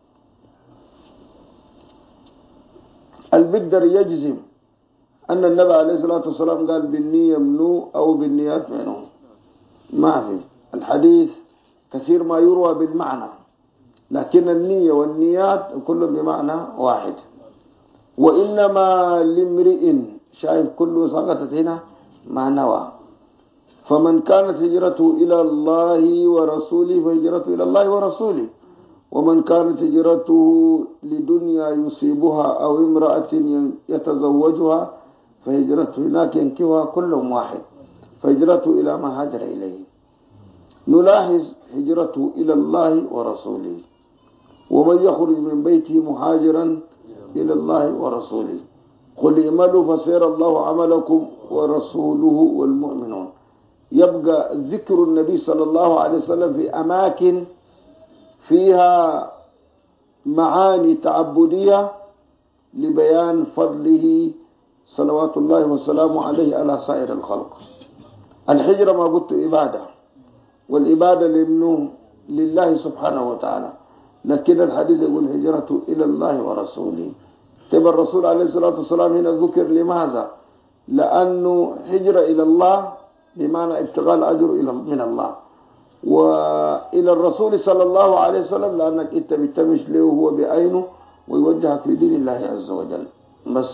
البدر يجزم أن النبي عليه الصلاة والسلام قال بالنية منو أو بالنيات منو. ما في الحديث كثير ما يروى بالمعنى، لكن النية والنيات كلهم بمعنى واحد. وإنما لامرئ، شايف كله سقطت هنا ما نوى. فمن كانت هجرته إلى الله ورسوله فهجرته إلى الله ورسوله، ومن كانت هجرته لدنيا يصيبها أو امرأة يتزوجها فهجرته هناك ينكوها، كلهم واحد. فهجرته إلى ما هاجر إليه. نلاحظ هجرته إلى الله ورسوله. ومن يخرج من بيته مهاجرا إلى الله ورسوله قل اعملوا فسيرى الله عملكم ورسوله والمؤمنون. يبقى ذكر النبي صلى الله عليه وسلم في أماكن فيها معاني تعبدية لبيان فضله صلوات الله وسلامه عليه على سائر الخلق. الحجرة ما قلت عبادة، والعبادة لمنه لله سبحانه وتعالى، لكن الحديث يقول هجرته إلى الله ورسوله. تبقى الرسول عليه الصلاة والسلام هنا ذكر لماذا؟ لأنه هجرة إلى الله بمعنى ابتغاء الأجر من الله، وإلى الرسول صلى الله عليه وسلم لأنك أنت بتمش له هو بعينه ويوجهك في دين الله عز وجل. بس.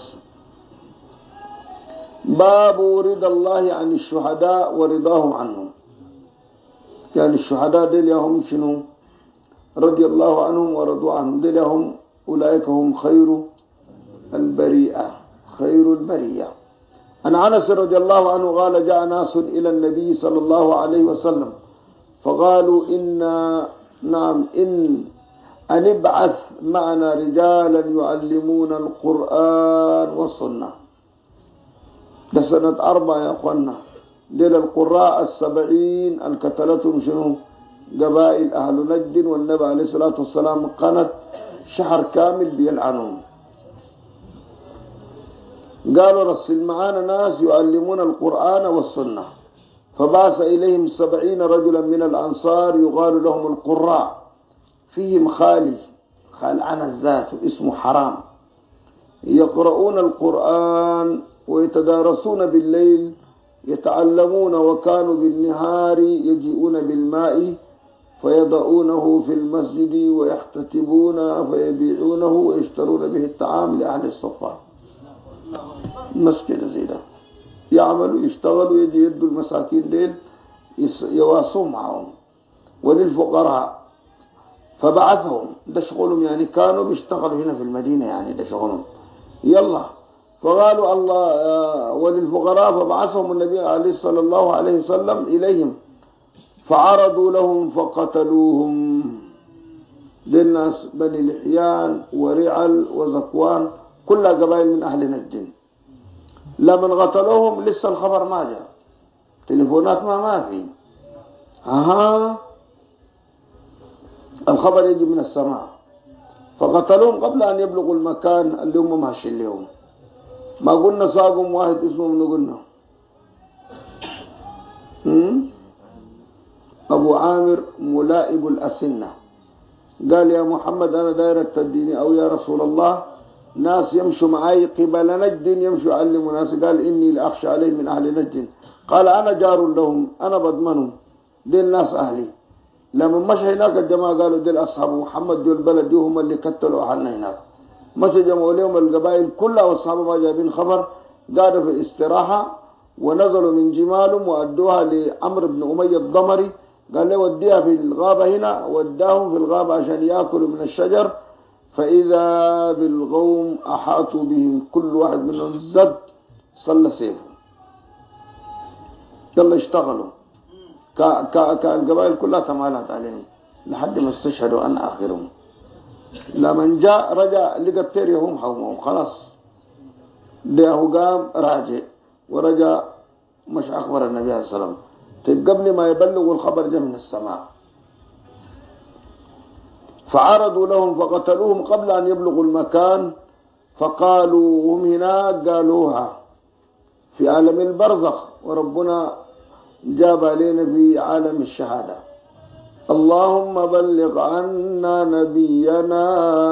باب رضا الله عن الشهداء ورضاهم عنهم. يعني الشهداء دول هم شنو؟ رضي الله عنهم ورضوا عنهم. دول هم أولئك هم خير البريئة، خير البرية. عن أنس رضي الله عنه قال: جاء ناس إلى النبي صلى الله عليه وسلم فقالوا إن ابعث معنا رجالا يعلمون القرآن والسنة. ده سنة 4 يا أخوانا. ديل القراء 70 الكتلتهم شنو؟ قبائل أهل نجد، والنبي عليه الصلاة والسلام قنت شهر كامل بيلعنهم. قالوا رسل معانا ناس يعلمون القرآن والسنة، فبعث إليهم 70 رجلا من الأنصار يقال لهم القراء، فيهم خال عن الذات اسمه حرام، يقرؤون القرآن ويتدارسون بالليل، يتعلمون، وكانوا بالنهار يجيئون بالماء فيضعونه في المسجد ويحتتبون فيبيعونه ويشترون به الطعام لأهل الصفة. مسجد زي ده يعملوا يشتغلوا، يجي يدوا المساكين ديل يواصوا معهم وللفقراء. فبعثهم، ده شغلهم يعني، كانوا بيشتغلوا هنا في المدينة يعني، ده شغلهم. يلا فقالوا الله وللفقراء، فبعثهم النبي صلى الله عليه وسلم إليهم فعرضوا لهم فقتلوهم. دي الناس بني لحيان ورعل وزكوان، كلها قبائل من أهل نجد. لمن قتلوهم لسه الخبر ما جاء، تليفونات ما في، الخبر يجي من السماء. فقتلوهم قبل أن يبلغوا المكان اللي هم ماشيين لهم. ما قلنا ساقهم واحد اسمه من قلنا أبو عامر ملائب الأسنة، قال يا محمد أنا دايرك تديني، أو يا رسول الله ناس يمشوا معي قبل نجد يمشوا يعلموا ناس. قال إني لأخشى عليهم من أهل نجد. قال أنا جار لهم، أنا بضمنهم، دي الناس أهلي. لما مشى هناك الجماعة قالوا دي أصحاب محمد، دول البلد دي هم اللي قتلوا أهلنا هناك. مشى جمعوا لهم القبائل كلها، والصحابة ما جايبين خبر، قعدوا في الاستراحة ونزلوا من جمالهم وأدوها لعمرو بن أمية الضمري، قال له وديها في الغابة هنا، وداهم في الغابة عشان يأكلوا من الشجر. فإذا بالقوم أحاطوا بهم، كل واحد منهم زد صلى سيفه، يلا اشتغلوا. القبائل كلها تمالت عليهم لحد ما استشهدوا أن آخرهم. لمن جاء رجع لقى التير هم حومهم خلاص، ده قام راجع ورجع، مش أخبر النبي عليه الصلاة والسلام. طيب قبل ما يبلغوا الخبر جاء من السماء، فعرضوا لهم فقتلوهم قبل أن يبلغوا المكان. فقالوا هم هناك قالوها في عالم البرزخ، وربنا جاب علينا في عالم الشهادة. اللهم بلغ عنا نبينا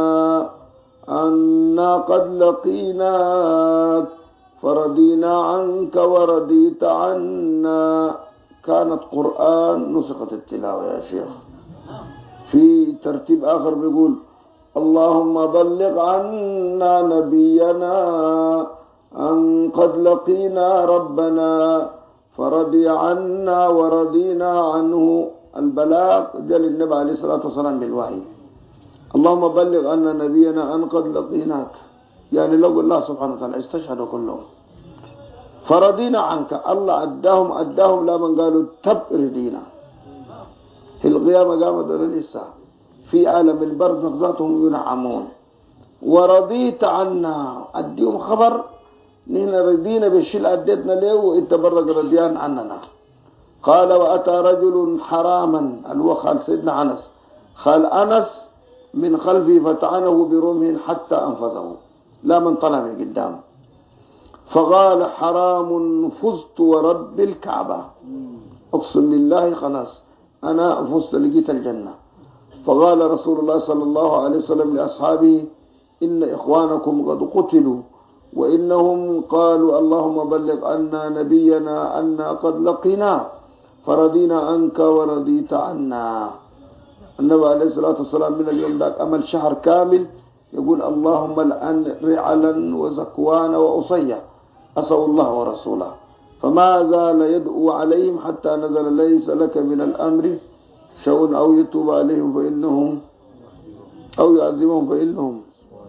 أنا قد لقيناك فرضينا عنك ورضيت عنا. كانت قرآن نسخت التلاوة يا شيخ. في ترتيب آخر بيقول اللهم بلغ عنا نبينا أن قد لقينا ربنا فرضي عنا ورضينا عنه. البلاغ جل النبي عليه الصلاة والسلام بالوحي. اللهم بلغ عنا نبينا أن قد لقيناك، يعني لو الله سبحانه وتعالى استشهدوا كلهم. فرضينا عنك، الله أداهم لا من قالوا تب ردينا. في القيامة قامت لسه في عالم البرزخ ذاتهم ينعمون. ورضيت عنا، أديهم خبر نحن رضينا بالشيء اللي أديتنا له وإنت برك رضيان عننا. قال وأتى رجل حراما، الوخال سيدنا أنس، قال أنس من خلفي فطعنه برمح حتى أنفذه، لا من طلع من قدام. فقال حرام فزت ورب الكعبة، أقسم بالله خلاص أنا فزت لقيت الجنة. فقال رسول الله صلى الله عليه وسلم لأصحابه إن إخوانكم قد قتلوا وإنهم قالوا اللهم بلغ عنا نبينا أنا قد لقينا فرضينا عنك ورضيت عنا. النبي عليه الصلاة والسلام من اليوم ذاك أمل شهر كامل يقول اللهم لأن رعلا وزكوان وأصية أسوا الله ورسوله. فما زال يدعو عليهم حتى نزل ليس لك من الأمر شيء أو يتوب عليهم فإنهم أو يعذبهم فإنهم،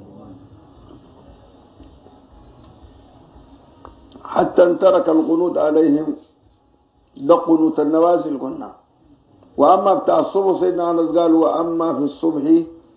حتى ان ترك القنوت عليهم. ده قنوت النوازل قلنا. وأما بتاع الصبح سيدنا أنس قال وأما في الصبح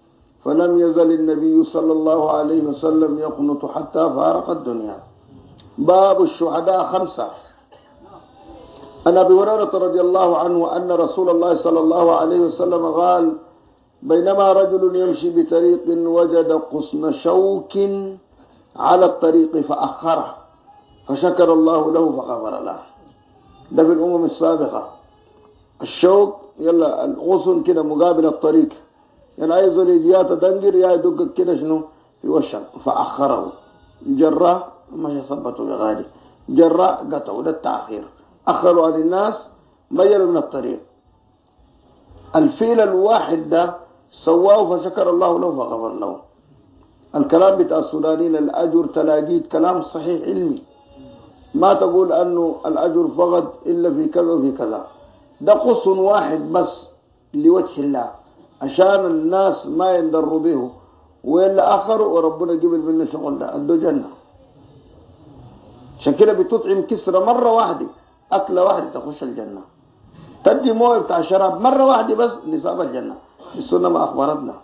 فلم يزل النبي صلى الله عليه وسلم يقنط حتى فارق الدنيا. باب الشهداء 5. عن ابي هريره رضي الله عنه ان رسول الله صلى الله عليه وسلم قال: بينما رجل يمشي بطريق وجد غصن شوك على الطريق فأخره فشكر الله له فغفر له. ده في الأمم السابقة. الشوك يلا الغصن كده مقابل الطريق، يعني عايز يجي تدنجر يا يدق كده شنو في وشك، فأخره جراه مش صبته بغالي، جراه قطعه. ده التأخير، أخروا عن الناس، ميلوا من الطريق. الفيل الواحد ده سواه فشكر الله له فغفر له. الكلام بتاع السودانيين الأجر تلاقيت كلام صحيح علمي، ما تقول أنه الأجر فقط إلا في كذا وفي كذا. ده قص واحد بس لوجه الله عشان الناس ما ينضروا به، وإلا آخروا وربنا قبل منه شغل ده عنده جنة. عشان كده بتطعم كسرة مرة واحدة، أكلة واحدة تخش الجنة. تدي مويه بتاع شراب مرة واحدة بس نصاب الجنة. السنة ما أخبرتنا.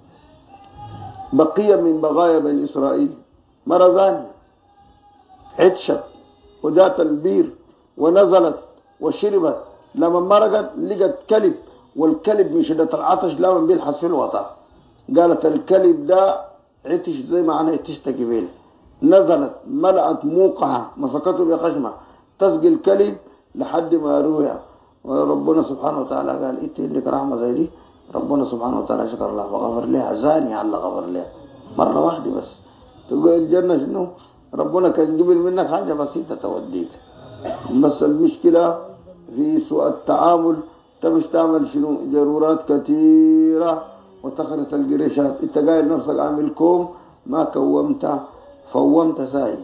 بقية من بقايا بني إسرائيل مرة ثانية عطشت وجات البير ونزلت وشربت، لما مرقت لقت كلب، والكلب من شدة العطش لما بيلحس في الوطا. قالت الكلب ده عطش زي ما أنا تشتكي بيه. نزلت ملأت موقها مسكته بخشمة تسقي الكلب لحد ما رويها. وربنا سبحانه وتعالى قال انت لك رحمة زي دي. ربنا سبحانه وتعالى شكر الله فغفر لها. زاني على غفر لها مرة واحدة بس. تقول الجنة شنو؟ ربنا كان قبل منك حاجة بسيطة توديك، بس المشكلة في سوء التعامل. تمش تعمل شنو جرورات كثيرة وتخرت القريشات. انت قايل نفسك عامل كوم ما كومت فومت ساي.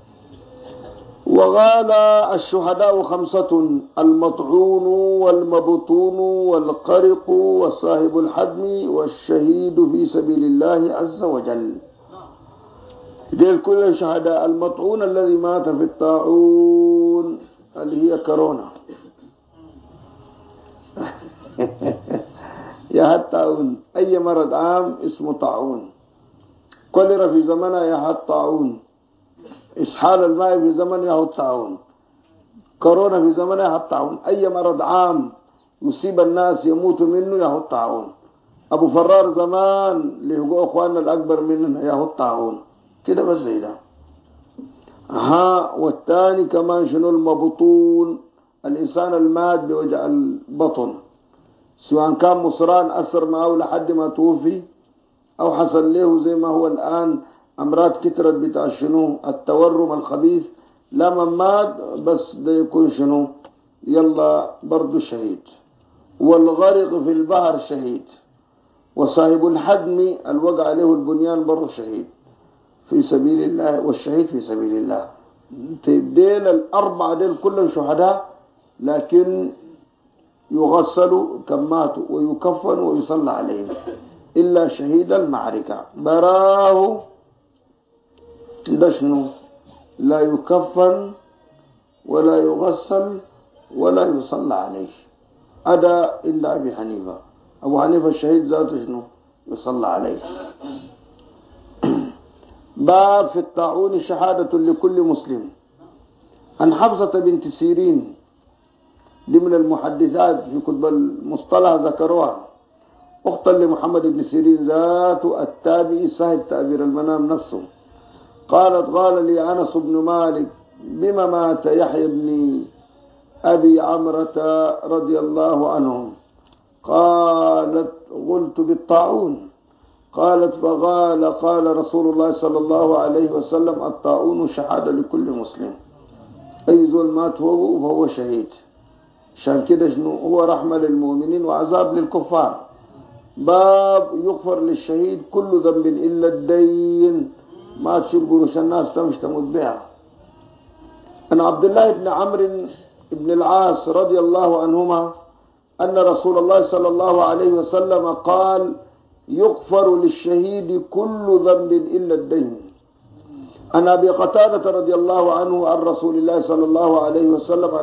وقال الشهداء 5: المطعون والمبطون والقرق والصاحب الحدم والشهيد في سبيل الله عز وجل. ديل كل شهداء. المطعون الذي مات في الطاعون اللي هي كورونا يا الطاعون، أي مرض عام اسمه طاعون. كوليرا في زمنها يا الطاعون، إسحال الماء في زمن يا الطاعون، كورونا في زمن يا الطاعون. أي مرض عام يصيب الناس يموت منه يا الطاعون. أبو فرار زمان اللي هو أخواننا الأكبر مننا يا الطاعون كده بس زي ده. والثاني كمان شنو؟ المبطون، الإنسان المات بوجع البطن، سواء كان مصران أسر معه لحد ما توفي أو حصل له زي ما هو الآن أمراض كترت بتاع شنو التورم الخبيث. لما مات بس ده يكون شنو يلا برضو شهيد. والغرق في البحر شهيد. وصاحب الحدم الوقع عليه البنيان برضو شهيد في سبيل الله. والشهيد في سبيل الله. ديل الأربعة ديل كلهم شهداء، لكن يغسلوا كماتوا ويكفنوا ويصلى عليهم إلا شهيد المعركة براه دشنو لا يكفن ولا يغسل ولا يصلى عليه. هذا إلا أبي حنيفة. أبو حنيفة الشهيد ذاته شنو يصلى عليه. باب في الطاعون شهادة لكل مسلم. عن حفصة بنت سيرين دي من المحدثات في كتب المصطلح ذكروها، أختا لمحمد بن سيرين ذاته التابعي صاحب تعبير المنام نفسه. قالت: قال لي أنس بن مالك: بما مات يحيى بن أبي عمرة رضي الله عنهم؟ قالت: قلت بالطاعون. قالت: قال رسول الله صلى الله عليه وسلم: الطاعون شهادة لكل مسلم. أي زول مات وهو شهيد. عشان كده شنو هو رحمة للمؤمنين وعذاب للكفار. باب يغفر للشهيد كل ذنب إلا الدين، ما تشيل قروش الناس تمش تموت بها. عن عبد الله بن عمرو بن العاص رضي الله عنهما أن رسول الله صلى الله عليه وسلم قال: يغفر للشهيد كل ذنب إلا الدين. عن أبي قتادة رضي الله عنه عن رسول الله صلى الله عليه وسلم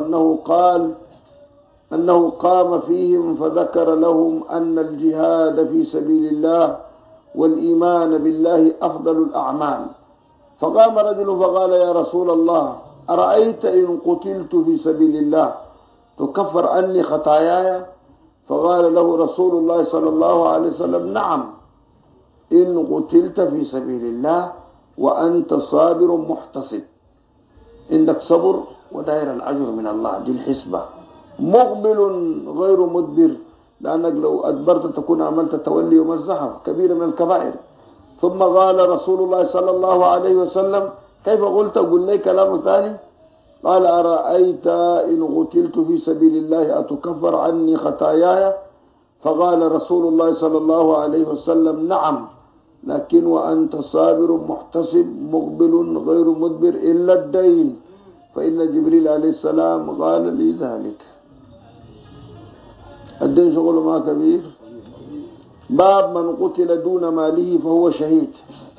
أنه قام فيهم فذكر لهم أن الجهاد في سبيل الله والإيمان بالله أفضل الأعمال، فقام رجل فقال يا رسول الله أرأيت إن قتلت في سبيل الله تكفر عني خطاياي؟ فقال له رسول الله صلى الله عليه وسلم نعم إن قتلت في سبيل الله وأنت صابر محتصب، عندك صبر ودائر الأجر من الله، دي الحسبة. مقبل غير مدبر، لأنك لو أدبرت تكون عملت تولي يوم الزحف، كبيرة من الكبائر. ثم قال رسول الله صلى الله عليه وسلم كيف قلت؟ قل لي كلام ثاني. قال أرأيت إن قتلت في سبيل الله أتكفر عني خطاياي؟ فقال رسول الله صلى الله عليه وسلم نعم لكن وأنت صابر محتسب مقبل غير مدبر إلا الدين، فإن جبريل عليه السلام قال لي ذلك. الدين شغله ما كبير. باب من قتل دون ماله فهو شهيد.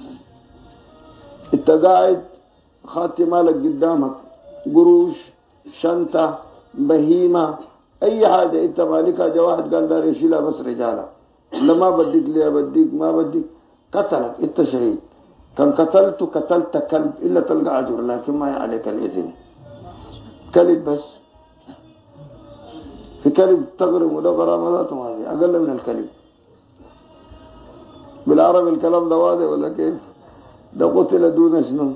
انت قاعد خدت مالك قدامك، قروش، شنطة، بهيمة، اي حاجة انت مالكها، جا واحد قال دار يشيلها بس رجالة، لما بديك ليه بديك ما بديك، قتلك انت شهيد. كان قتلت كلب الا تلقى اجر، لكن ما عليك الاذن. كلب بس، في كلب تغرم وده غرامته ما في اقل من الكلب. بالعربي الكلام ده واضح ولا كيف؟ ده قتل دون شنو؟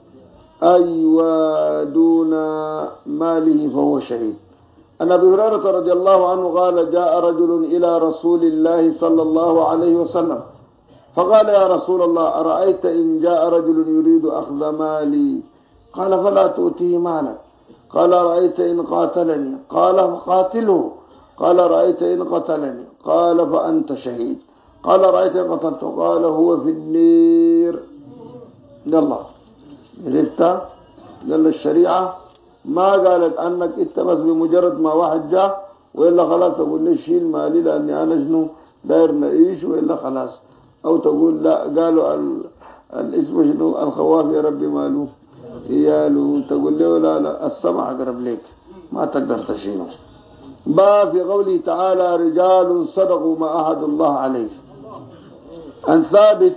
أيوة دون ماله فهو شهيد. عن أبي هريرة رضي الله عنه قال جاء رجل إلى رسول الله صلى الله عليه وسلم فقال يا رسول الله أرأيت إن جاء رجل يريد أخذ مالي؟ قال فلا تؤتيه مالك. قال أرأيت إن قاتلني؟ قال فقاتله. قال أرأيت إن قتلني؟ قال فأنت شهيد. قال رأيت قتلته؟ قال هو في النير. يلا عرفت؟ قال الشريعة ما قالت أنك انت بس بمجرد ما واحد جاء وإلا خلاص تقول لي شيل مالي لأني أنا شنو داير نعيش وإلا خلاص، أو تقول لا قالوا الاسم شنو الخواف يا ربي ماله إياله، تقول له لا لا السمع أقرب لك ما تقدر تشيله. باب في قوله تعالى رجال صدقوا ما عاهدوا الله عليه. عن ثابت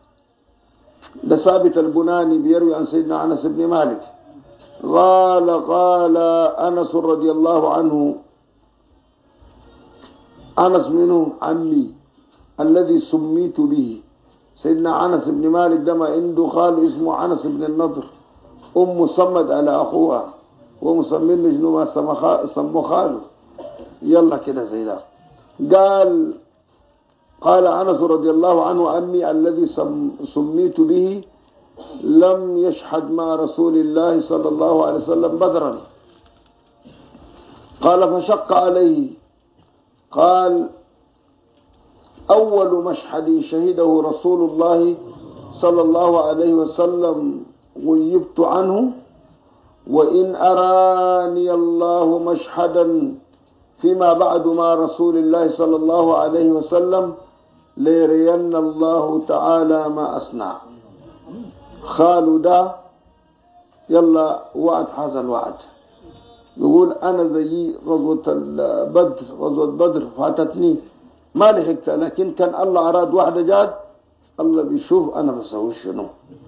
البناني بيروي عن سيدنا أنس بن مالك قال أنس رضي الله عنه، أنس منه عمي الذي سميت به. سيدنا أنس بن مالك ده عنده خال اسمه أنس بن النضر، صمد على أخوها ومسمين شنو ما سمو خاله. يلا كده زي ده. قال أنس رضي الله عنه أمي الذي سميت به لم يشهد مع رسول الله صلى الله عليه وسلم بدرا. قال فشق عليه. قال أول مشهد شهده رسول الله صلى الله عليه وسلم غيبت عنه، وإن أراني الله مشهدا فيما بعد مع رسول الله صلى الله عليه وسلم ليرين الله تعالى ما أصنع. خالد ده يلا وعد هذا الوعد، يقول أنا زي غزوة بدر فاتتني ما لحقت، لكن كان الله أراد واحدة جاد الله بيشوف أنا بسوي شنو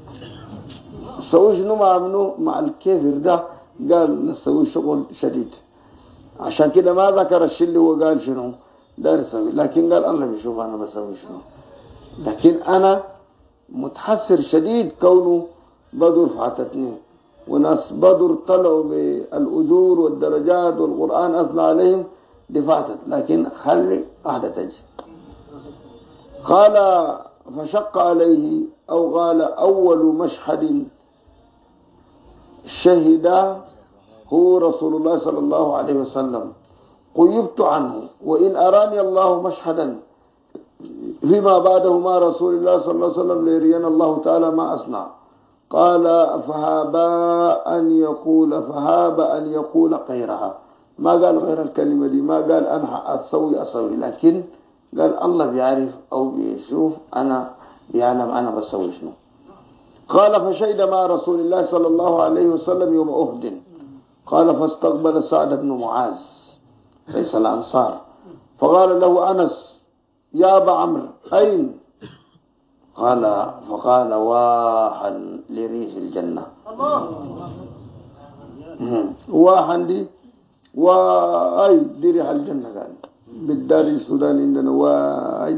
مع الكافر ده. قال نسوي شغل شديد، عشان كده ما ذكر الشيء اللي هو قال شنو دار يسوي، لكن قال الله بيشوف أنا بسوي شنو. لكن أنا متحسر شديد كونه بدر فاتتني، وناس بدر طلعوا بالأجور والدرجات والقرآن أثنى عليهم دي فاتت، لكن خلي واحدة تجي. قال فشق عليه، أو قال أول مشهد شهد هو رسول الله صلى الله عليه وسلم غيبت عنه، وإن أراني الله مشهدا فيما بعده مع رسول الله صلى الله عليه وسلم ليرين الله تعالى ما أصنع. قال فهاب أن يقول غيرها، ما قال غير الكلمة دي، ما قال أنا أسوي، لكن قال الله بيعرف أو بيشوف أنا بيعلم أنا بسوي شنو. قال فشهد مع رسول الله صلى الله عليه وسلم يوم أحد. قال فاستقبل سعد بن معاذ رئيس الأنصار فقال له أنس يا أبا عمرو أين؟ فقال واحا لريح الجنة. واحا دي واي دي ريح الجنة. قال بالدار السودان عندنا واي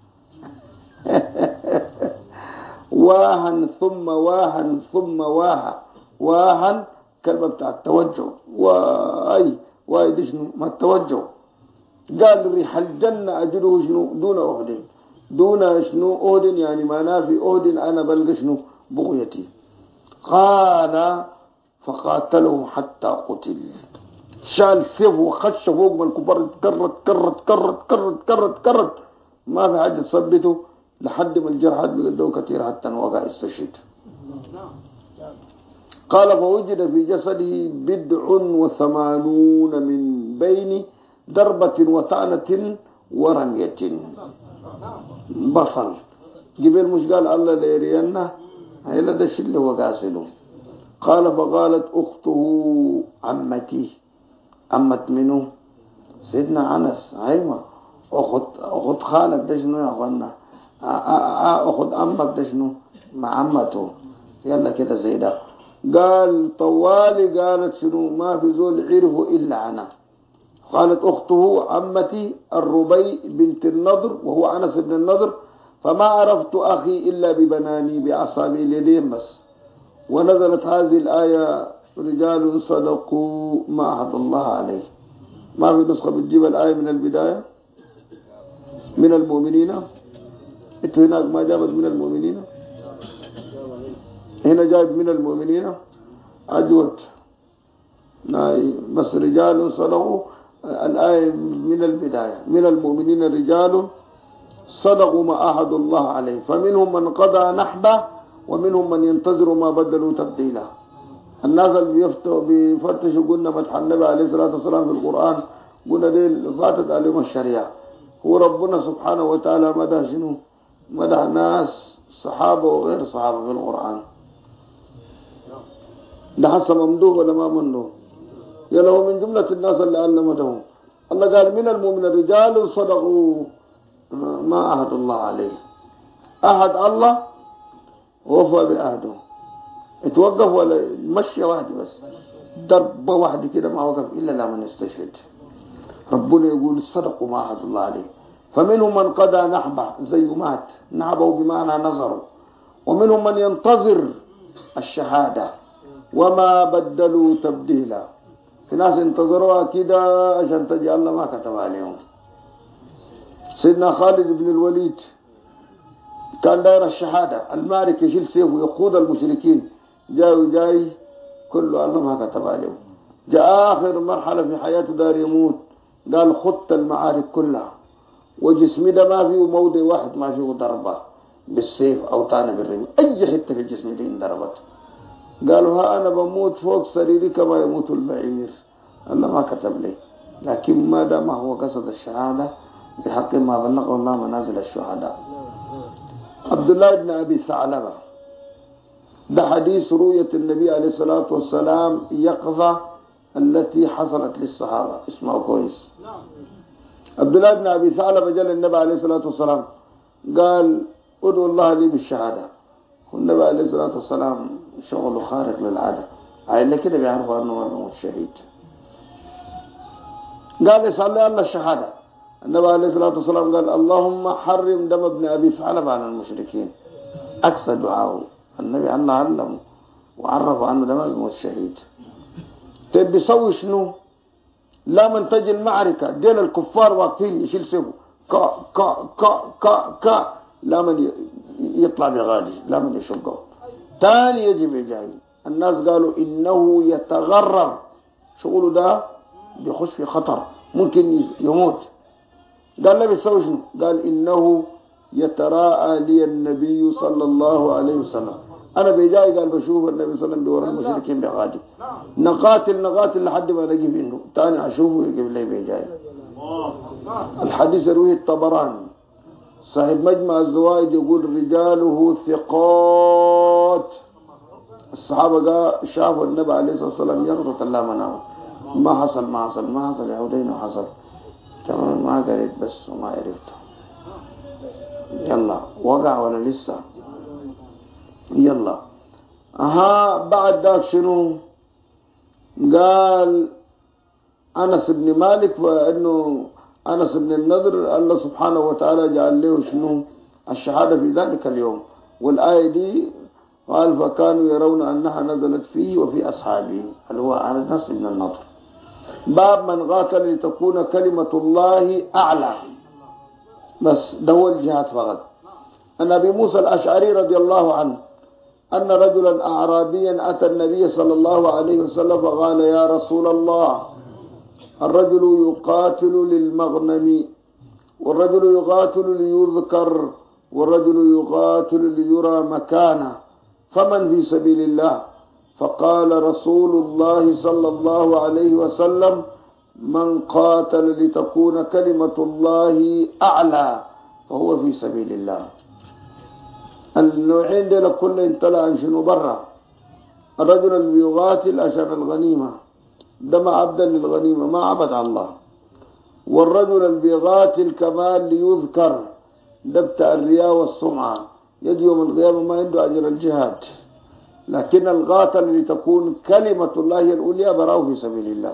واحا ثم واحا ثم واحا. واحا كلمة بتاع التوجه. واي دي شنو ما التوجه. قال ريح الجنة أجله شنو دون أهد. دون شنو أهد يعني ما نافي أهد أنا بلغ شنو بغيتي. قال فقاتلهم حتى قتل. شال سيف وخش فوق من الكبار. كرت ما في حاجة تصبته لحد ما الجرحات بقدوا كثير حتى وقع استشهد. قال فوجد في جسده 87 من بين ضربة وطعنة ورمية. بصل قبل مش قال الله ليرينا هيلا ده الشيء اللي هو قاسله. قال فقالت أخته عمتي. عمت منه سيدنا أنس. أيوة أخت خالك ده شنو يا أخوانا. أخت أمك ده شنو مع عمته. يلا كده زي ده. قال طوالي قالت شنو ما في زول عرفه إلا أنا. قالت أخته عمتي الربيع بنت النضر وهو أنس بن النضر فما عرفت أخي إلا ببناني بأصابع اليدين بس. ونزلت هذه الآية رجال صدقوا ما عهد الله عليه. ما في نسخة بتجيب الآية من البداية من المؤمنين. انت هناك ما جابت من المؤمنين. هنا جايب من المؤمنين أجوت. بس رجال صدقوا الآية من البداية من المؤمنين رجال صدقوا ما عهد الله عليه فمنهم من قضى نحبه ومنهم من ينتظر ما بدلوا تبديلا. الناس اللي بيفتشوا قلنا مدح النبي عليه الصلاة والسلام في القرآن قلنا دي فاتت عليهم الشريعة. هو ربنا سبحانه وتعالى مدح شنو مدح ناس صحابة وغير صحابة في القرآن. ده حسب ممدوح ولا ما ممدوح. يلا هو من جملة الناس اللي علمتهم. الله قال من المؤمن رجال صدقوا ما عهد الله عليه. عهد الله وفى بعهده. اتوقف ولا مشي واحد بس ضربة واحدة كده ما وقف إلا لما يستشهد. ربنا يقول صدقوا ما عهد الله عليه فمنهم من قضى نحبه زي مات نحبه بمعنى نظره ومنهم من ينتظر الشهادة وما بدلوا تبديلا. في ناس انتظروها كده عشان تجي الله ما كتب عليهم. سيدنا خالد بن الوليد كان داير الشهادة المعركة يشيل سيفه ويقود المشركين جاي كله الله ما كتب عليهم. جاء آخر مرحلة في حياته دار يموت قال خط المعارك كلها وجسمي ده ما فيه موضع واحد ما فيه ضربة بالسيف أو طعنة بالرمي أي حتة في الجسم دي انضربت. قالوا ها أنا بموت فوق سريري كما يموت البعير. الله ما كتب لي لكن ما دام هو قصد الشهادة بحق ما بلغ الله منازل الشهداء. عبد الله بن أبي ثعلبة ده حديث رؤية النبي عليه الصلاة والسلام يقظة التي حصلت للصحابة. اسمعوا كويس. عبد الله بن أبي ثعلبة جاء النبي عليه الصلاة والسلام قال ادعو الله لي بالشهادة. والنبي عليه الصلاة والسلام شغله خارق للعادة عائلة كده بيعرفوا أنه هو الشهيد. قال اسأل الله الشهادة. النبي عليه الصلاة والسلام قال اللهم حرم دم ابن أبي ثعلبة على المشركين. أقصى دعاه النبي الله علمه وعرف عنه دم الشهيد. طيب بيسوي شنو؟ لا من تجي المعركة دين الكفار واقفين يشيل سيفه كا كا كا كا كا لا من يطلع بغالي لا من يشقه تاني يجب يجاي. الناس قالوا إنه يتغرر شغله ده بيخش في خطر ممكن يموت. قال لا بيسوي شنو؟ قال إنه يتراءى لي النبي صلى الله عليه وسلم. أنا بيجاي قال بشوف النبي صلى الله عليه وسلم بورا المشركين بغادي نقاتل لحد ما نجي منه تاني أشوفه يجيب لي بيجاي. الحديث يرويه الطبراني صاحب مجمع الزوائد يقول رجاله ثقات. الصحابة شافوا النبي عليه الصلاة والسلام يغطى الله منامه ما حصل يهودين وحصل تمام ما قريت بس وما عرفته. يلا وقع ولا لسه؟ يلا. بعد ذاك شنو قال؟ أنس بن مالك، فإنه أنس بن النضر الله سبحانه وتعالى جعل له شنو الشهادة في ذلك اليوم. والآية دي قال فكانوا يرون أنها نزلت فيه وفي أصحابه، اللي هو أنس بن النضر. باب من قاتل لتكون كلمة الله أعلى، بس ده هو الجهاد فقط. عن أبي موسى الأشعري رضي الله عنه أن رجلا أعرابيا أتى النبي صلى الله عليه وسلم فقال يا رسول الله، الرجل يقاتل للمغنم، والرجل يقاتل ليذكر، والرجل يقاتل ليرى مكانه، فمن في سبيل الله؟ فقال رسول الله صلى الله عليه وسلم من قاتل لتكون كلمة الله أعلى فهو في سبيل الله. النوعين دول كله انطلع عن شنو برا. الرجل اللي بيقاتل عشان الغنيمة ده ما عبدا للغنيمة، ما عبد على الله. والرجل اللي بيقاتل كمان ليذكر ده بتاع الرياء والسمعة، يجي يوم القيامة ما عنده أجر الجهاد. لكن القاتل لتكون كلمة الله الأولى براه في سبيل الله.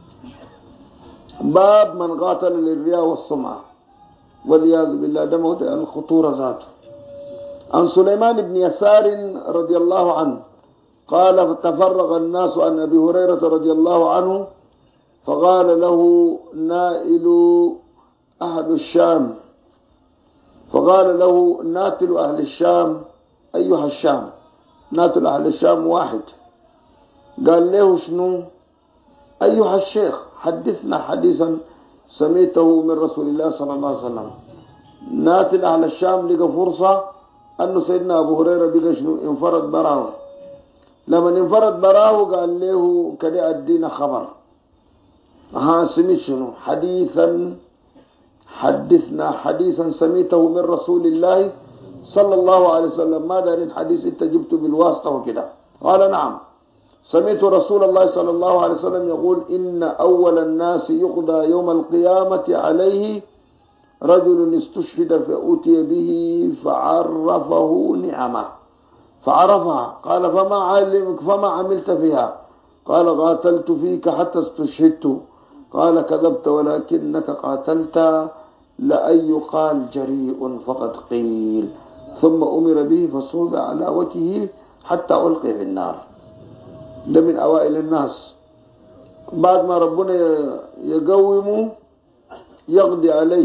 باب من قاتل للرياء والسمعة والعياذ بالله، ده موت الخطورة ذاته. عن سليمان بن يسار رضي الله عنه قال تفرغ الناس عن أبي هريرة رضي الله عنه فقال له نائل أهل الشام، فقال له ناتل أهل الشام أيها الشام، ناتل أهل الشام واحد. قال له شنو؟ أيها الشيخ حدثنا حديثا سمعته من رسول الله صلى الله عليه وسلم. ناتل أهل الشام لقى فرصة أنه سيدنا أبو هريرة بقى شنو انفرد براه. لما انفرد براه قال له كده أدينا خبر. سمعت شنو؟ حديثا حدثنا حديثا سمعته من رسول الله صلى الله عليه وسلم. ما دارين حديث انت جبته بالواسطة وكده؟ قال نعم، سمعت رسول الله صلى الله عليه وسلم يقول إن أول الناس يقضى يوم القيامة عليه رجل استشهد فأتي به فعرفه نعمه فعرفها. قال فما علمك فما عملت فيها؟ قال قاتلت فيك حتى استشهدت. قال كذبت ولكنك قاتلت لأن يقال جريء فقد قيل. ثم أمر به فصوب على وجهه حتى ألقي في النار. ده من أوائل الناس. بعد ما ربنا يقومه يقضي عليه،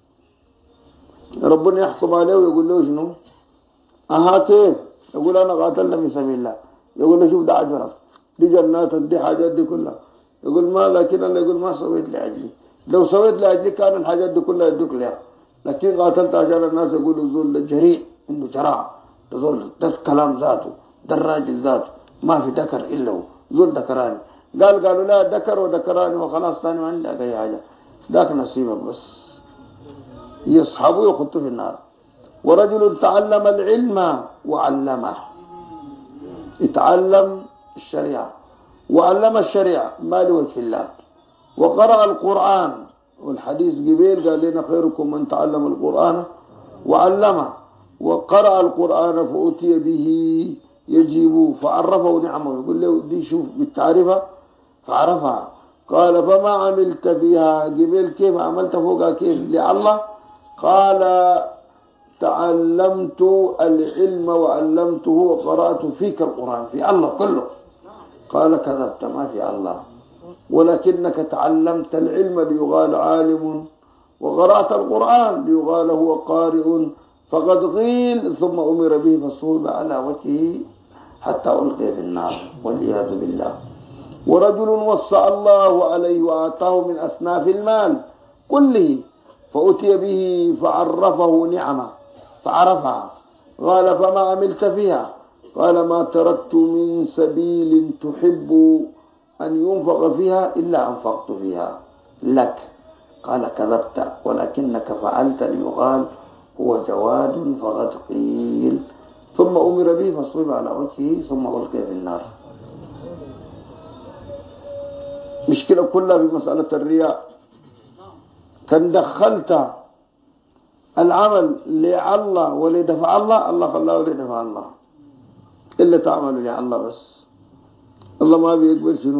ربنا يحكم عليه ويقول له شنو؟ كيف؟ يقول أنا قاتلنا في سبيل الله. يقول له شوف ده أجرك، دي جناتك، دي حاجات دي كلها. يقول ما، لكن الله يقول ما سويت لأجلي. لو سويت لأجلي كان الحاجات دي كلها يدوك لها، لكن قاتلت عشان الناس يقولوا الزول ده جريء، عنده جراءة، ده زول ده الكلام ذاته، ده الراجل ذاته ما في ذكر إلا هو، زول ذكراني. قالوا لا ذكر وذكراني وخلاص ثاني ما عندك أي حاجة، ذاك نصيبك بس. يصحبوا يخطوا في النار. ورجل تعلم العلم وعلمه، اتعلم الشريعة وعلم الشريعة ما لوجه الله. وقرأ القرآن، والحديث قبيل قال لنا خيركم من تعلم القرآن وعلمه. وقرأ القرآن فأتي به يجيب فعرفه نعمه، يقول له دي شوف بالتعرفة فعرفها. قال فما عملت فيها؟ قبيل كيف عملت فوقها كيف لله؟ قال تعلمت العلم وعلمته وقرأت فيك القرآن، في الله كله. قال كذبت، ما في الله، ولكنك تعلمت العلم ليقال عالم وقرأت القرآن ليقال هو قارئ فقد قيل. ثم أمر به فصوب على وجهه حتى ألقي في النار والعياذ بالله. ورجل وصى الله عليه وآتاه من أصناف المال كله فأتي به فعرفه نعمه فعرفها. قال فما عملت فيها؟ قال ما تركت من سبيل تحب أن ينفق فيها إلا أنفقت فيها لك. قال كذبت ولكنك فعلت ليقال هو جواد فقد قيل. ثم أمر به فصوب على وجهه ثم ألقي في النار. مشكلة كلها بمسألة الرياء. كان دخلت العمل لله ولدفع الله، الله خلاه ولدفع الله. إلا تعمل لله بس، الله ما بيقبل شنو؟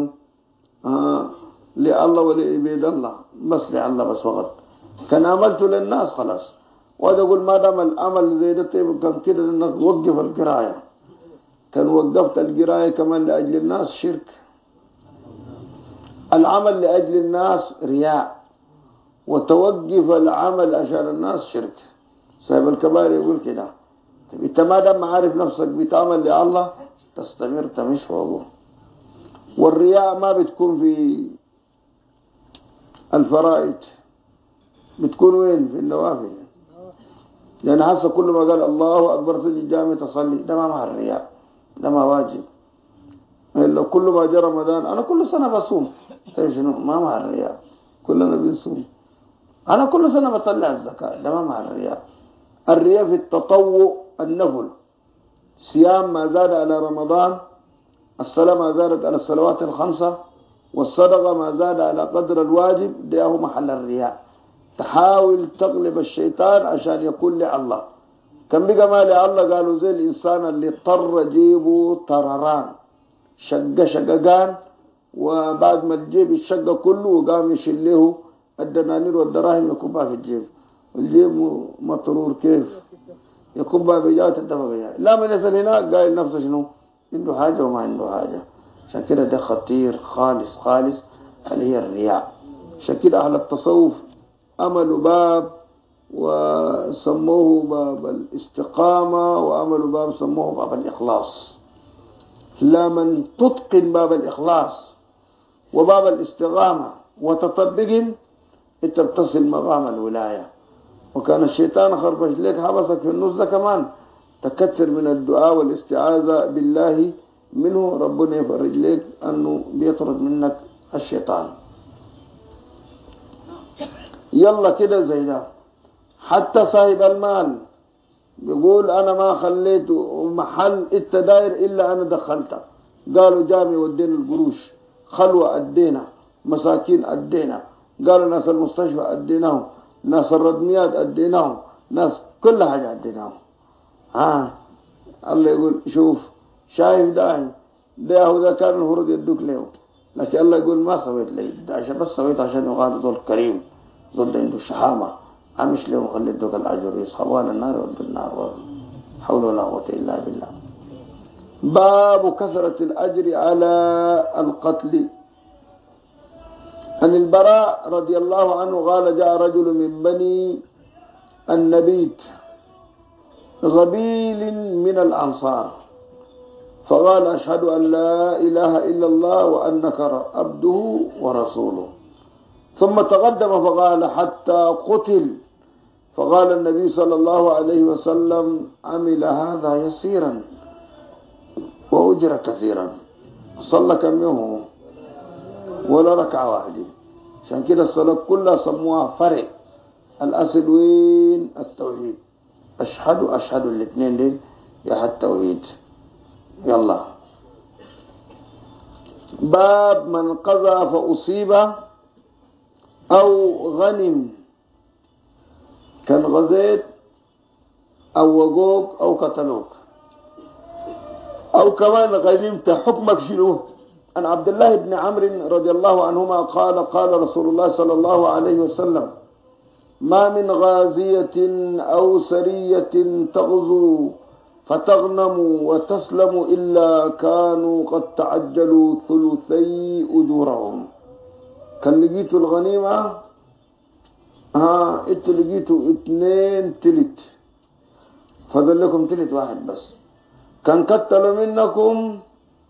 لله ولعباد الله بس، لله بس فقط. كان عملته للناس خلاص. وهذا يقول ما دام العمل زي ده كان كده انك وقف القرايه، كان وقفت القرايه كمان لاجل الناس شرك. العمل لاجل الناس رياء، وتوقف العمل عشان الناس شرك. صاحب الكبائر يقول كده. انت ما دام عارف نفسك بتعمل لله تستمر تمشي فوقه. والرياء ما بتكون في الفرائض، بتكون وين؟ في النوافل. لأن هسه كل ما قال الله أكبر تجي الجامع تصلي، ده ما مع الرياء، ده ما واجب. إلا كل ما جاء رمضان أنا كل سنة بصوم، طيب شنو؟ ما مع الرياء، كلنا بنصوم. أنا كل سنة بطلع الزكاة، ده ما مع الرياء. الرياء في التطوع النفل، صيام ما زاد على رمضان، الصلاة ما زادت على الصلوات الخمسة، والصدقة ما زاد على قدر الواجب، ده هو محل الرياء. تحاول تغلب الشيطان عشان يكون لله. كان بقى ما لله قالوا زي الإنسان اللي اضطر جيبه طرران، شققان، وبعد ما تجيب الشقة كله وقام يشيل له الدنانير والدراهم يكبها في الجيب، الجيب مطرور كيف يكبها بجات الدفع بجات. لا من يصل هناك قايل نفسه شنو؟ عنده حاجة وما عنده حاجة. عشان كده ده خطير خالص خالص، اللي هي الرياء. عشان كده أهل التصوف عملوا باب وسموه باب الاستقامة، وعملوا باب سموه باب الإخلاص. لمن تتقن باب الإخلاص وباب الاستقامة وتطبقهم انت بتصل مقام الولاية. وكان الشيطان خربش لك حبسك في النص ده كمان، تكثر من الدعاء والاستعاذة بالله منه، ربنا يفرج لك أنه بيطرد منك الشيطان. يلا كده زي ده. حتى صاحب المال بيقول أنا ما خليت محل التداير إلا أنا دخلته. قالوا جامع ودينا القروش، خلوة أدينا، مساكين أدينا، قالوا ناس المستشفى أديناهم، ناس الردميات أديناهم، ناس كل حاجة أديناهم. الله يقول شوف شايف ده هو ده كان المفروض يدوك له، لكن الله يقول ما سويت لي ده، عشان بس سويت عشان يقال ذو الكريم ضد عنده شحامة، عمش له خلي دوك الأجر يصحبوا النار والنار. حول ولا قوة إلا بالله. باب كثرة الأجر على القتل. عن البراء رضي الله عنه قال جاء رجل من بني النبيت غبيل من الأنصار فقال أشهد أن لا إله إلا الله وأنك عبده ورسوله، ثم تقدم فقال حتى قتل، فقال النبي صلى الله عليه وسلم عمل هذا يسيرا وأجر كثيرا. صلى كم يوم ولا ركعة واحدة. عشان كده الصلاة كلها سموها فرع. الأصل وين؟ التوحيد. أشهد الاثنين دي يا التوحيد. يلا. باب من قضى فأصيب أو غنم، كان غزيت أو وقوك أو قتلوك أو كمان غنمت، حكمك شنو؟ عن عبد الله بن عمرو رضي الله عنهما قال قال رسول الله صلى الله عليه وسلم ما من غازية أو سرية تغزو فتغنم وتسلم إلا كانوا قد تعجلوا ثلثي أجورهم. كان لقيتوا الغنيمة انتوا لقيتوا 2 تلت، فضل لكم تلت واحد بس. كان قتلوا منكم،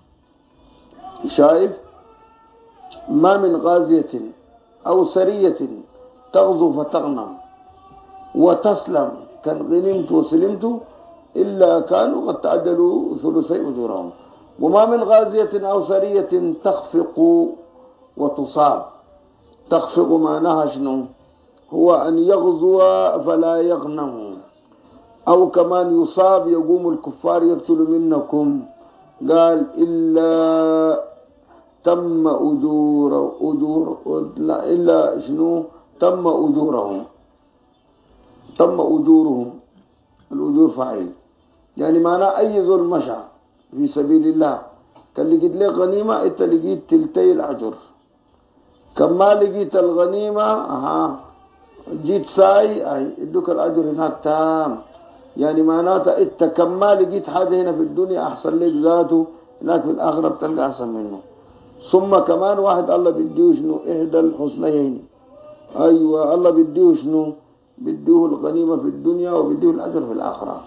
شايف؟ ما من غازية أو سرية تغزو فتغنم وتسلم، كان غنمت وسلمت إلا كانوا قد تعجلوا ثلثي أجورهم. وما من غازية أو سرية تخفق وتصاب. تخفق معناها شنو؟ هو أن يغزو فلا يغنم، أو كمان يصاب يقوم الكفار يقتل منكم. قال إلا تم أجور لا إلا شنو؟ تم أجورهم. تم أجورهم. الأجور فاعل يعني معناه أي زول مشى في سبيل الله كان لقيت لك غنيمة أنت لقيت تلتي الأجر. كما لقيت الغنيمة جيت ساي أي ادوك الأجر هناك تام. يعني معناتها أنت كما لقيت حاجة هنا في الدنيا أحسن لك ذاته هناك في الآخرة بتلقى أحسن منه. ثم كمان واحد الله بديه شنو إحدى الحسنيين. أيوة الله بديه شنو بديه الغنيمة في الدنيا وبديه الأجر في الآخرة.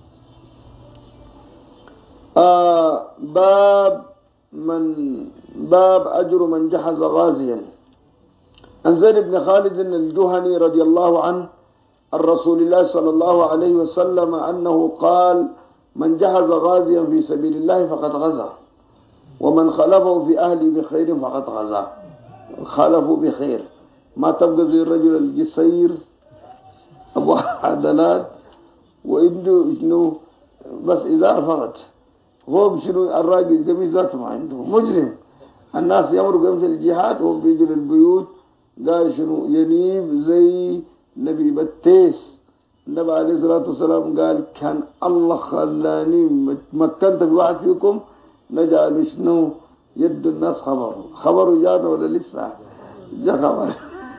باب أجر من جهز غازيا. عن زيد بن خالد الجهني رضي الله عنه عن رسول الله صلى الله عليه وسلم أنه قال من جهز غازيا في سبيل الله فقد غزا ومن خلفه في أهله بخير فقد غزا. خلفه بخير ما تبقى زي الرجل القصير أبو عدلات وعنده شنو بس إذا فرت هو شنو الراجل قميص ذاته ما عنده مجرم. الناس يمروا قميص الجهاد وهم بيجوا للبيوت قال شنو ينيب زي نبي التيس. النبي عليه الصلاة والسلام قال كان الله خلاني مكنت بواحد فيكم نجعل شنو يد الناس خبروا جانا ولا لسه جا خبر.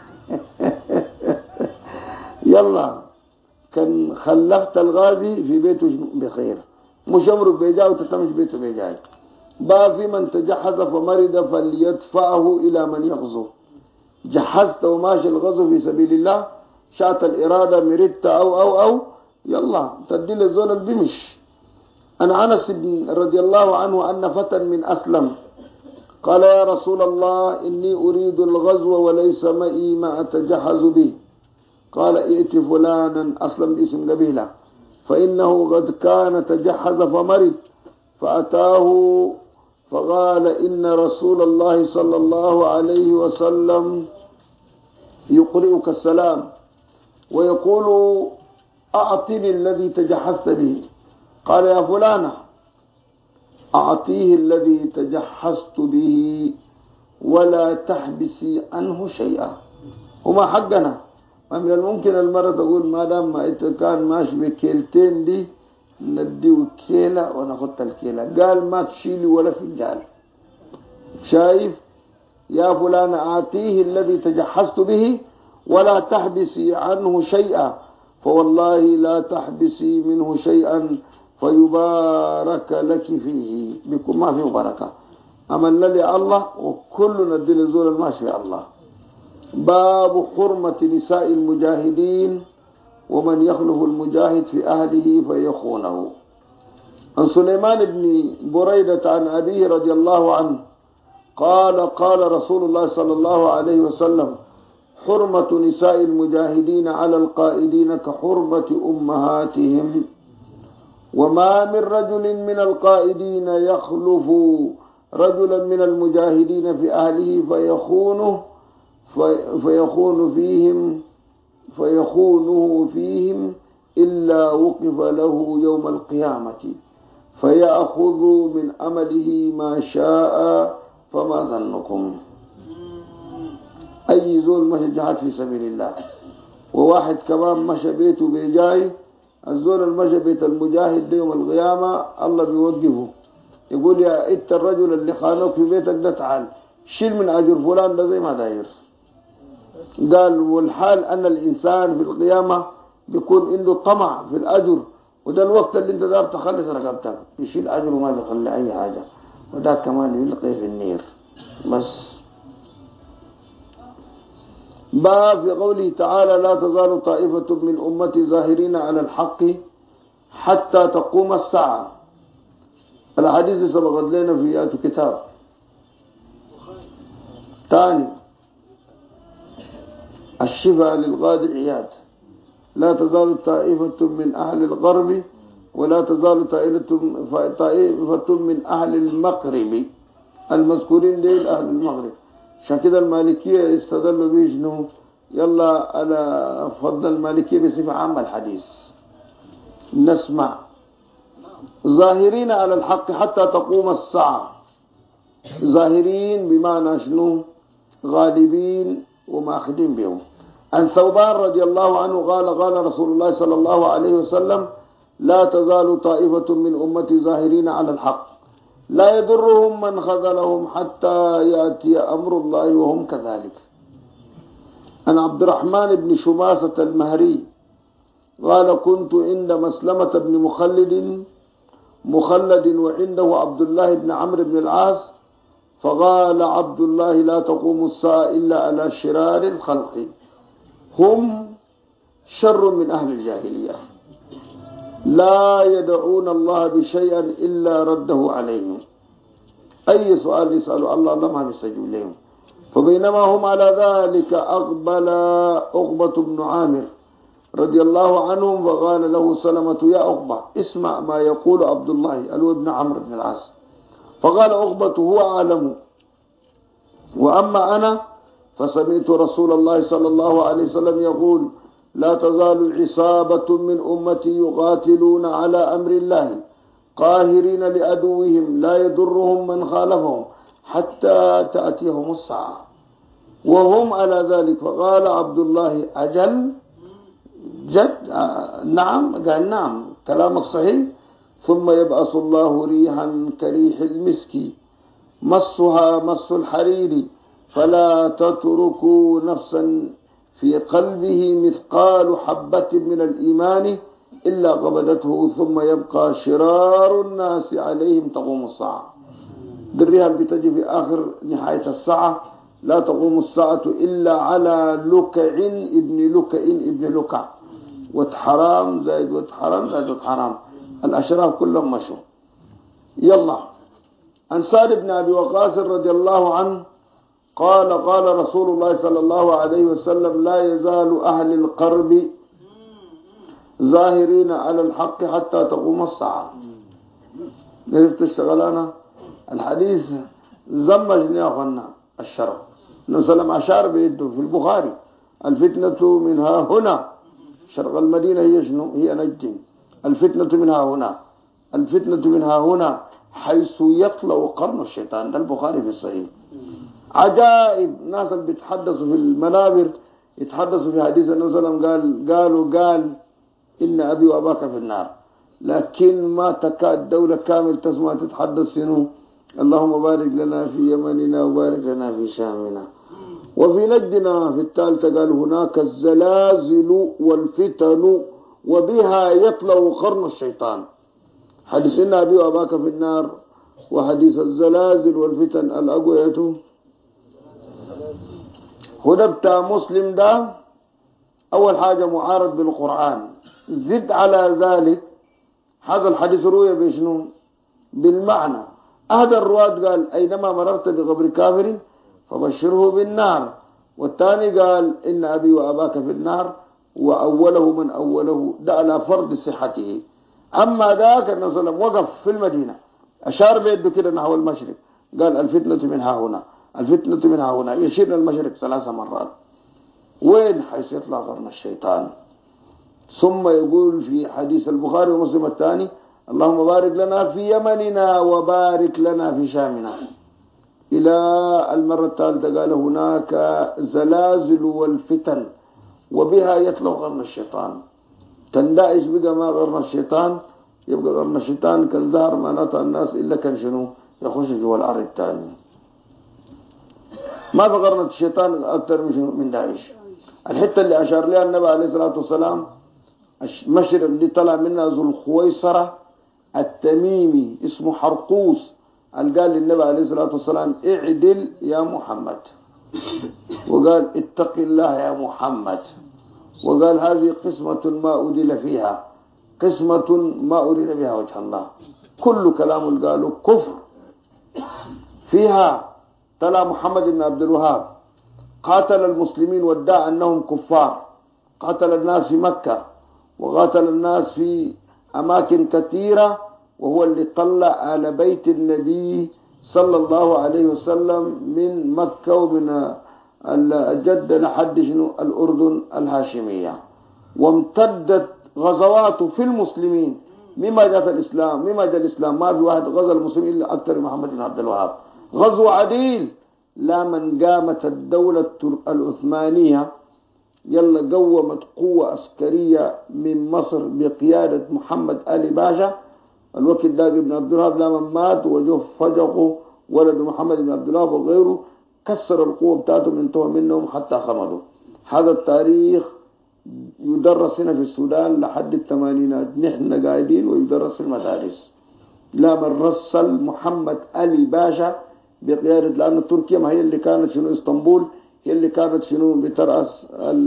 يلا كان خلفت الغازي في بيته بخير مش امرك بيجاي وتتمش بيته بيجاي. باب في من تجهز فمرض فليدفعه الى من يغزو. جهزت وماشي الغزو في سبيل الله شاءت الإرادة مردت أو يلا تدي للزول البمش. أن أنس رضي الله عنه أن فتى من أسلم قال يا رسول الله إني أريد الغزو وليس معي ما أتجهز به. قال ائت فلانا أسلم باسم قبيلة فإنه قد كان تجهز فمرض فأتاه فقال إن رسول الله صلى الله عليه وسلم يقرئك السلام ويقول أعطني الذي تجهزت به. قال يا فلانة أعطيه الذي تجهزت به ولا تحبسي عنه شيئا. وما حقنا ما من الممكن المرة تقول ما دام ما إنت كان ماشي بكيلتين دي نديه كيلة وناخد الكيلة. قال ما تشيلي ولا فنجان. شايف يا فلان أعطيه الذي تجهزت به ولا تحبسي عنه شيئا فوالله لا تحبسي منه شيئا فيبارك لك فيه بكم ما فيه بركة. أمن لي الله وكل ندي لزول الماشي الله. باب حرمة نساء المجاهدين ومن يخلف المجاهد في أهله فيخونه. عن سليمان بن بريدة عن أبيه رضي الله عنه قال قال رسول الله صلى الله عليه وسلم حرمة نساء المجاهدين على القائدين كحرمة أمهاتهم. وما من رجل من القائدين يخلف رجلا من المجاهدين في أهله فيخونه فيهم إلا وقف له يوم القيامة فيأخذ من عمله ما شاء. فما ظنكم أي زول مشى جهاد في سبيل الله وواحد كمان مشى بيته بيجاي الزول المشى بيت المجاهد يوم القيامة الله بيوقفه يقول يا إنت الرجل اللي خانوك في بيتك ده تعال شيل من أجر فلان ده زي ما داير. قال والحال أن الإنسان في القيامة بيكون عنده طمع في الأجر وده الوقت اللي انت دار تخلص رقبتك يشيل أجر وما بيخلي أي حاجة وده كمان يلقي في النير بس. باب في قوله تعالى لا تزال طائفة من أمتي ظاهرين على الحق حتى تقوم الساعة. الحديث سبقت لنا في آيات الكتاب. ثاني الشفاء للقاضي عياد لا تزال طائفة من أهل الغرب ولا تزال طائفة من أهل المغرب. المذكورين ديل أهل المغرب. عشان كده المالكية استدلوا بيه شنو يلا على فضل المالكية بصفة عامة الحديث. نسمع ظاهرين على الحق حتى تقوم الساعة. ظاهرين بمعنى شنو غالبين وماخذين بهم. عن ثوبان رضي الله عنه قال رسول الله صلى الله عليه وسلم: لا تزال طائفة من أمتي ظاهرين على الحق لا يضرهم من خذلهم حتى يأتي أمر الله وهم كذلك. عن عبد الرحمن بن شماسة المهري قال: كنت عند مسلمة بن مخلد وعنده عبد الله بن عمرو بن العاص، فقال عبد الله: لا تقوم الساعة إلا على شرار الخلق هم شر من أهل الجاهلية لا يدعون الله بشيء إلا رده عليهم. أي سؤال يسألوا الله ما بيستجيب لهم. فبينما هم على ذلك أقبل عقبة بن عامر رضي الله عنهم، وقال له سلمة: يا عقبة، اسمع ما يقول عبد الله ابن عمرو بن العاص. فقال عقبة: هو أعلم، وأما أنا فسمعت رسول الله صلى الله عليه وسلم يقول: لا تزال عصابة من أمتي يقاتلون على أمر الله قاهرين لعدوهم لا يضرهم من خالفهم حتى تأتيهم الساعة وهم على ذلك. فقال عبد الله: أجل جد؟ نعم. قال: نعم، كلامك صحيح. ثم يبعث الله ريحا كريح المسك مسها مس الحرير فلا تتركوا نفسا في قلبه مثقال حبة من الإيمان إلا قبضته، ثم يبقى شرار الناس عليهم تقوم الساعة. الريح بتجي في آخر نهاية الساعة. لا تقوم الساعة إلا على لكع ابن لكع، وتحرام زائد وتحرام زائد وتحرام، الأشراف كلهم مشوا. يلا. عن سعد بن أبي وقاص رضي الله عنه قال رسول الله صلى الله عليه وسلم: لا يزال أهل القرب ظاهرين على الحق حتى تقوم الساعة. عرفت الشغلانة؟ الحديث زمجني يا أخوانا الشرع. النبي صلى الله عليه وسلم أشار بيده في البخاري: الفتنة منها هنا. شرق المدينة هي شنو؟ هي نجد. الفتنة منها هنا، الفتنة منها هنا حيث يطلع قرن الشيطان. ده البخاري في الصحيح. عجائب. ناس اللي بيتحدثوا في المنابر يتحدثوا في حديث النبي صلى الله عليه وسلم قال إن أبي وأباك في النار، لكن ما تكاد دولة كامل تسمع تتحدث شنو؟ اللهم بارك لنا في يمننا وبارك لنا في شامنا. وفي نجدنا في الثالثة قال: هناك الزلازل والفتن وبها يطلع قرن الشيطان. حديث إن أبي وأباك في النار وحديث الزلازل والفتن الأقوية. هنا بتاع مسلم ده أول حاجة معارض بالقرآن. زد على ذلك هذا الحديث روي بشنو؟ بالمعنى. أحد الرواة قال: أينما مررت بقبر كافر فبشره بالنار. والثاني قال: إن أبي وأباك في النار، وأوله من أوله، ده على فرض صحته. أما ذاك النبي صلى الله عليه وسلم وقف في المدينة أشار بيده كده نحو المشرق، قال: الفتنة منها هنا، الفتنة منها هنا، يشير المشرق 3 مرات. وين؟ حيث يطلع قرن الشيطان. ثم يقول في حديث البخاري ومسلم الثاني: اللهم بارك لنا في يمننا وبارك لنا في شامنا. إلى المرة الثالثة قال: هناك زلازل والفتن وبها يطلع قرن الشيطان. تندعش بقى ما قرن الشيطان، يبقى قرن الشيطان كان ظهر معناتها الناس إلا كان شنو؟ يخش جوا الأرض الثاني. ما بقرن الشيطان أكثر من داعش. الحتة اللي أشار لها النبي عليه الصلاة والسلام المشرق اللي طلع منها ذو الخويصرة التميمي اسمه حرقوس، قال للنبي عليه الصلاة والسلام: اعدل يا محمد، وقال: اتق الله يا محمد، وقال: هذه قسمة ما أدل فيها، قسمة ما أريد بها وجه الله. كل كلام قالوا كفر فيها. طلع محمد بن عبد الوهاب قاتل المسلمين وادعى أنهم كفار، قاتل الناس في مكة وقاتل الناس في أماكن كثيرة، وهو اللي طلع على بيت النبي صلى الله عليه وسلم من مكة ومن الجدة لحد شنو؟ الأردن الهاشمية. وامتدت غزواته في المسلمين مما جاء الإسلام، ما في واحد غزا المسلمين إلا أكثر محمد بن عبد الوهاب. غزو عديل. لا من قامت الدولة العثمانية يلا قومت قوة عسكرية من مصر بقيادة محمد علي باشا. الوقت ده ابن عبد الوهاب لما مات وجوه فجقوا ولد محمد بن عبد الوهاب وغيره، كسر القوة بتاعتهم، انتهوا منهم حتى خمدوا. هذا التاريخ يدرس هنا في السودان لحد الثمانينات، نحن قاعدين ويدرس في المدارس. لا من رسل محمد علي باشا بقيادة، لأن تركيا ما هي اللي كانت شنو اسطنبول، هي اللي كانت شنو بترأس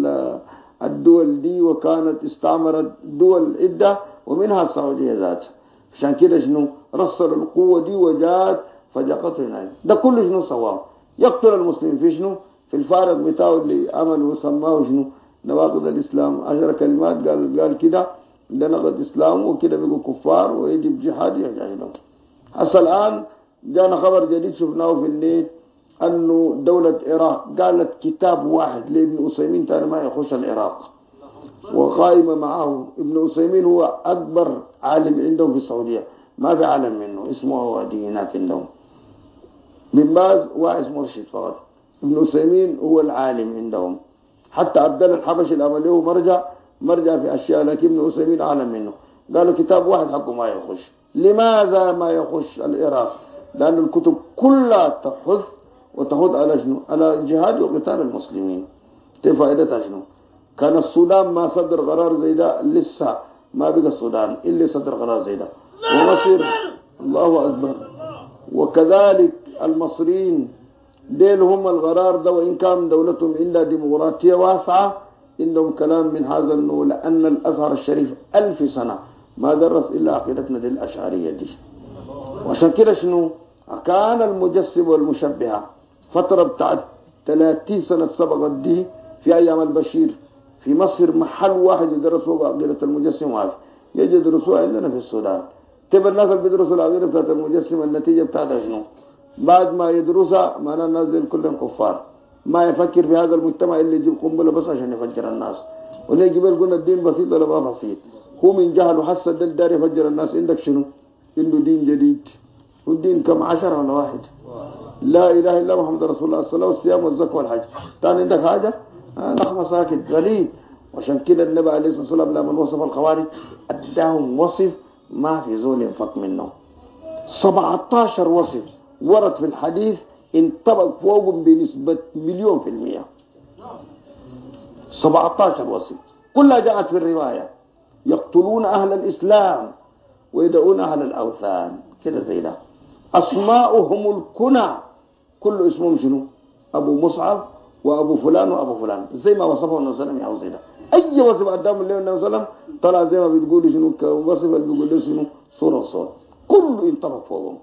الدول دي، وكانت استعمرت دول عدة ومنها السعودية ذاتها. عشان كده شنو رسل القوة دي وجات فجقته هناك. ده كله شنو سواه؟ يقتل المسلمين في شنو؟ في الفارق بتاعه اللي عمله وسماه شنو؟ نواقض الإسلام. 10 كلمات قال كده ده نقض إسلام وكده بيقوا كفار ويجب جهاد يجاهدهم. هسه الآن جانا خبر جديد شفناه في النت أنه دولة العراق قالت كتاب واحد لابن أسيمين تاني ما يخش العراق، وقائمة معه. ابن أسيمين هو أكبر عالم عندهم في السعودية، ما في عالم منه اسمه وادي هناك عندهم. بن باز واعظ مرشد فقط، ابن أسيمين هو العالم عندهم. حتى عبد الله الحبشي اللي عمله مرجع في أشياء، لكن ابن أسيمين أعلم منه. قالوا كتاب واحد حقه ما يخش. لماذا ما يخش العراق؟ لأن الكتب كلها تحث على شنو؟ على جهاد وقتال المسلمين. فائدتها شنو؟ كان السودان ما صدر قرار زي ده، لسه ما بقى السودان اللي صدر قرار زي ده، ومصير الله أكبر. وكذلك المصريين دين هم القرار ده، وإن كان دولتهم عندها ديمقراطية واسعة، عندهم كلام من هذا النوع، لأن الأزهر الشريف 1000 سنة ما درس إلا عقيدتنا دي الأشعرية دي. وعشان كده شنو كان المجسم والمشبهة فترة بتاعت 30 سنة سبقت دي في أيام البشير في مصر محل واحد يدرسوا عقيدة المجسم واحد، يجي يدرسوها عندنا في السودان. تبقى الناس اللي بيدرسوا العقيدة بتاعت المجسم النتيجة بتاعتها شنو؟ بعد ما يدرسها معناه الناس دي كلهم كفار. ما يفكر في هذا المجتمع اللي يجيب قنبلة بس عشان يفجر الناس. وليه جبال قلنا الدين بسيط ولا ما بسيط؟ هو من جهل وحس الدين دار يفجر الناس. عندك شنو؟ عنده دين جديد، والدين كم 10 ولا واحد؟ لا إله إلا محمد رسول الله، الصلاة والصيام والزكاة والحج. تاني عندك حاجة؟ نخمة ساكت غريب. وعشان كده النبي عليه الصلاة والسلام لما وصف الخوارج أداهم وصف ما في زول ينفق منه. 17 وصف ورد في الحديث انطبق فوقهم بنسبة 1,000,000%. 17 وصف كلها جاءت في الرواية. يقتلون أهل الإسلام ويدعون أهل الأوثان كده زي ده. أسماؤهم الكنى، كل اسمهم شنو؟ أبو مصعب وأبو فلان وأبو فلان، زي ما وصفه النبي صلى الله عليه وسلم. زي ده أي وصف قدام النبي صلى الله عليه وسلم طلع زي ما بتقولوا شنو وصف اللي بيقول له شنو صورة كله ينطبق فوقهم.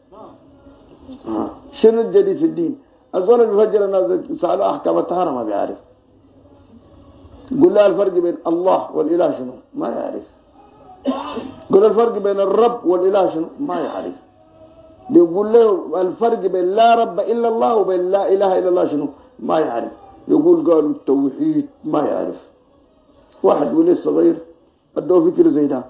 شنو الجديد في الدين؟ الزول اللي بيفجر الناس سألوا أحكام الطهارة ما بيعرف. قل له الفرق بين الله والإله شنو؟ ما يعرف. قل له الفرق بين الرب والإله شنو؟ ما يعرف. بيقول له الفرق بين لا رب إلا الله وبين لا إله إلا الله شنو؟ ما يعرف. يقول قالوا التوحيد ما يعرف. واحد ولي صغير ادوه فكر زي ده،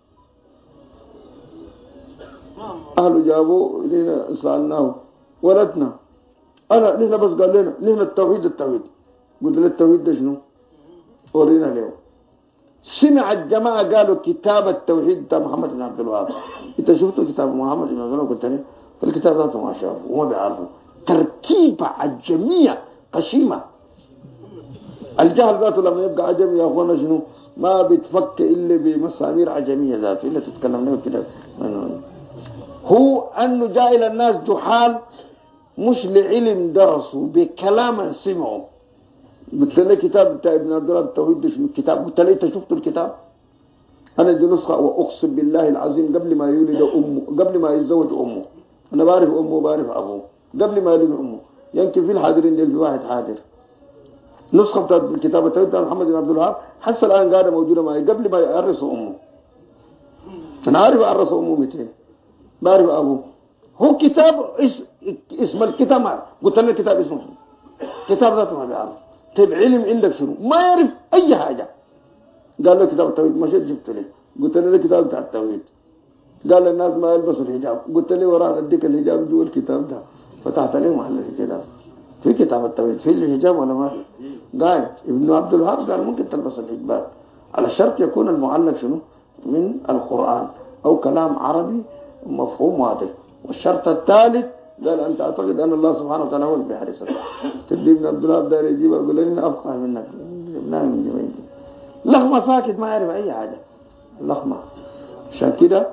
أهله جابوه لنا سألناه ولدنا نحن بس قال لنا نحن التوحيد. قلت له التوحيد ده شنو؟ ورينا له. سمع الجماعة قالوا كتاب التوحيد بتاع محمد بن عبد الوهاب. انت شفتوا كتاب محمد بن عبد الوهاب؟ قلت له الكتاب ذاته ما شافه وما بيعرفه، تركيبة عجمية قشيمة. الجهل ذاته لما يبقى عجمي يا اخوانا شنو؟ ما بتفك الا بمسامير عجمية ذاته الا تتكلم له كده. هو انه جاء الى الناس جحال مش لعلم درسوا بكلام سمعوا. قلت له كتاب بتاع ابن عبد الله التوحيد ده شنو الكتاب؟ قلت له انت شفت الكتاب؟ انا دي نسخه واقسم بالله العظيم قبل ما يولد امه، قبل ما يتزوج امه، انا بعرف امه وبعرف ابوه قبل ما يولد امه. يمكن في الحاضرين دي في واحد حاضر نسخه بتاعت الكتاب التوحيد بتاع محمد بن عبد الوهاب حتى الان قاعده موجوده معي قبل ما يعرس امه. انا عارف اعرس امه 200، بعرف ابوه. هو كتاب اسم الكتاب ما قلت له الكتاب اسمه كتاب ذاته ما بيعرف. طيب علم عندك شنو؟ ما يعرف اي حاجه. قال له كتاب التوحيد، مشيت جبت له قلت له الكتاب بتاع التوحيد. قال للناس ما يلبسوا الحجاب. قلت له ورانا اديك الحجاب جوا الكتاب ده. فتحت له محل الكتاب في كتاب التوحيد في الحجاب ولا ما في؟ قال ابن عبد الوهاب قال ممكن تلبس الحجبات على شرط يكون المعلق شنو من القرآن أو كلام عربي مفهوم واضح. والشرط الثالث قال أن تعتقد أن الله سبحانه وتعالى هو اللي بيحرسك. تبدي ابن عبد الوهاب داير يجيبها يقول لي أفقه منك لخمة ساكت ما يعرف أي حاجة لخمة. عشان كده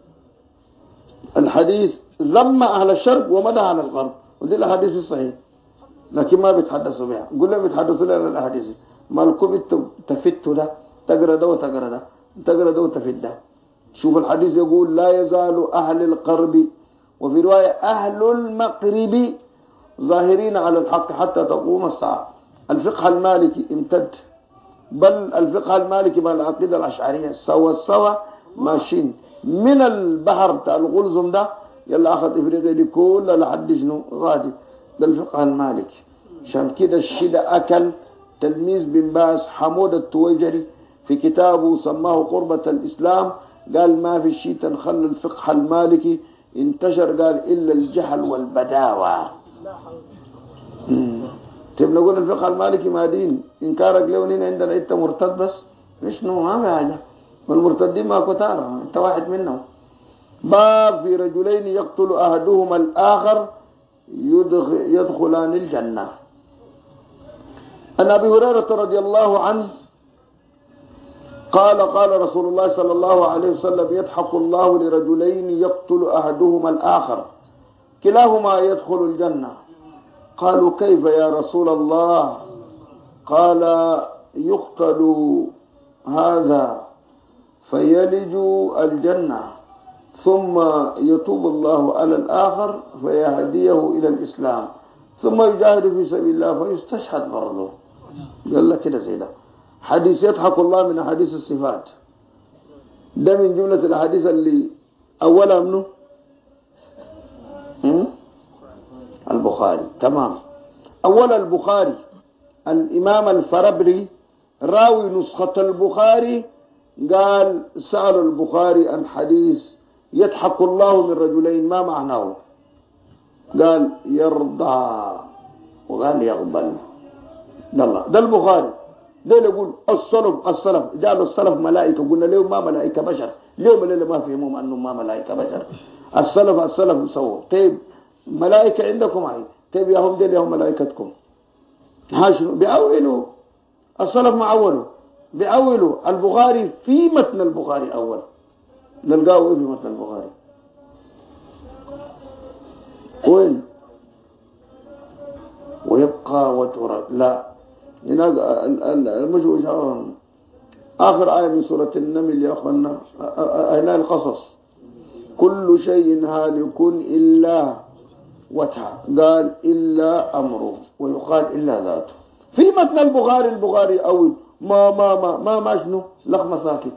الحديث ذم أهل الشرق ومدى على الغرب، ودي الأحاديث الصحيح لكن ما بيتحدثوا بها. قول لهم بيتحدثوا لنا الأحاديث ما لكم تفت ده تقرأ ده وتقرأ ده تقرأ ده وتفت ده. شوف الحديث يقول لا يزال أهل القرب وفي رواية أهل المقرب ظاهرين على الحق حتى تقوم الساعة. الفقه المالكي امتد، بل الفقه المالكي مع العقيدة الأشعرية سوا ماشيين من البحر بتاع الغلزم ده يلا أخذ إفريقيا دي كلها لحد شنو غادي. ده الفقه المالكي. عشان كده الشدة أكل تلميذ بن باز حمود التويجري في كتابه سماه قربة الإسلام قال ما في شيء تنخلى الفقه المالكي انتشر قال إلا الجهل والبداوة. طيب نقول الفقه المالكي ما دين إنكارك له هنا عندنا أنت مرتد بس شنو ما في حاجة والمرتدين ما كتار أنت واحد منهم. باب في رجلين يقتل أحدهما الآخر يدخلان الجنة. عن أبي هريرة رضي الله عنه قال رسول الله صلى الله عليه وسلم يضحك الله لرجلين يقتل أحدهما الآخر كلاهما يدخل الجنة. قالوا كيف يا رسول الله؟ قال يقتل هذا فيلج الجنة ثم يتوب الله على الآخر فيهديه إلى الإسلام ثم يجاهد في سبيل الله فيستشهد برضه. قال لك كده زي ده حديث يضحك الله من أحاديث الصفات. ده من جملة الأحاديث اللي أولها منه البخاري. تمام. أول البخاري الإمام الفربري راوي نسخة البخاري قال سأل البخاري عن حديث يضحك الله من رجلين ما معناه؟ قال يرضى وقال يقبل. ده البخاري ده يقول السلف جعلوا السلف ملائكة. قلنا لهم ما ملائكة بشر اليوم الليلة ما فهمهم أنهم ما ملائكة بشر. السلف سووا طيب ملائكة عندكم هاي طيب يا هم دي يا هم ملائكتكم هاشنو بيأولوا السلف معولوا بيأولوا البخاري في متن البخاري أول نلقاه في متن البخاري وين ويبقى وترى لا هناك مش آخر آية من سورة النمل يا أخوانا هنا القصص كل شيء هالك إلا وجهه قال إلا أمره ويقال إلا ذاته. في متن البخاري أول ما شنو لخمة ساكت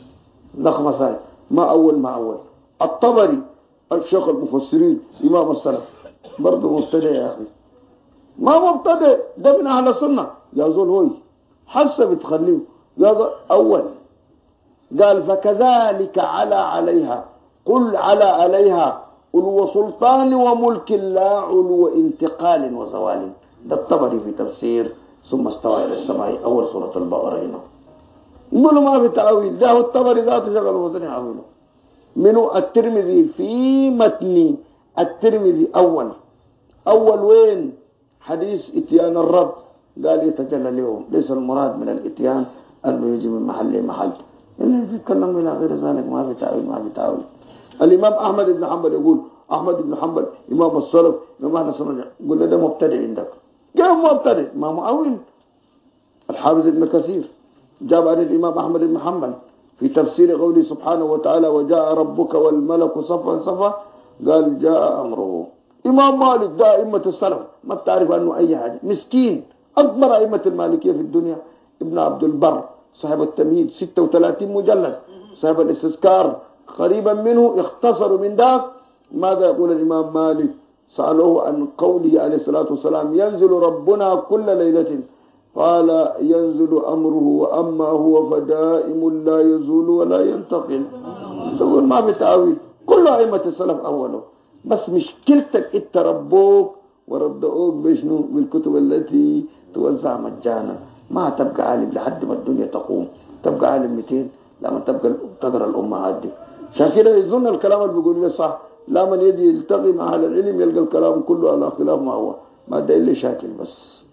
ما أول الطبري الشيخ المفسرين إمام السلف برضه مبتدئ يا أخي ما مبتدئ ده من أهل السنة يا زول هوي حسب تخليه يا زول أول قال فكذلك عليها قل عليها علو سلطان وملك لا علو انتقال وزوال. ده الطبري في تفسير ثم استوى إلى السماء أول سورة البقرة هنا يقولوا ما في تأويل ده الطبري ذاته شغل وزن يعوله منه الترمذي في متن الترمذي أول وين حديث إتيان الرب قال يتجلى اليوم ليس المراد من الإتيان أنه يجي من محل لمحل إنه يتكلم إلى غير ذلك ما في تأويل. الإمام أحمد بن حنبل يقول أحمد بن حنبل إمام السلف إمام أهل السنة يقول ده مبتدئ عندك كيف مبتدئ ما مؤول. الحافظ ابن كثير جاب عن الإمام أحمد بن حنبل في تفسير قوله سبحانه وتعالى وجاء ربك والملك صفا صفا قال جاء أمره. إمام مالك ده أئمة السلف ما بتعرف عنه أي حاجة مسكين أكبر أئمة المالكية في الدنيا ابن عبد البر صاحب التمهيد 36 مجلد صاحب الاستذكار قريبا منه اختصروا من ذاك. ماذا يقول الإمام مالك سألوه عن قوله عليه الصلاة والسلام ينزل ربنا كل ليلة قال ينزل أمره وأما هو فدائم لا يزول ولا ينتقل. تقول ما بتعويل كل أئمة السلف أوله بس مشكلتك انت ربوك وردؤوك بشنو بالكتب التي توزع مجانا. ما تبقى عالم لحد ما الدنيا تقوم، تبقى عالم 200 لما تبقى تقرا الامهات دي. عشان كده يظن الكلام اللي بيقول لي صح، لا من يجي يلتقي مع اهل العلم يلقى الكلام كله على خلاف ما هو، ما ده اللي شاكل بس.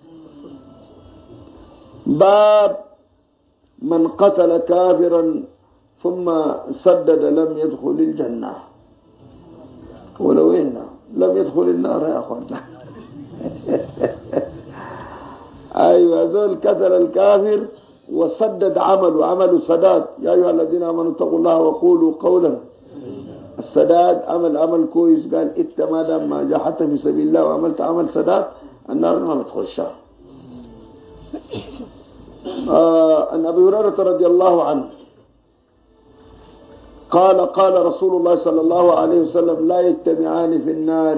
باب من قتل كافرا ثم سدد لم يدخل الجنة. ولو إن لم يدخل النار يا أخوانا. أيوة ذول قتل الكافر وسدد عمل السداد. يا أيها الذين آمنوا اتقوا الله وقولوا قولا. السداد عمل كويس. قال إنت ما دام ما جاهدت في سبيل الله وعملت عمل سداد النار ما بتخشها. عن أبي هريرة رضي الله عنه قال رسول الله صلى الله عليه وسلم لا يجتمعان في النار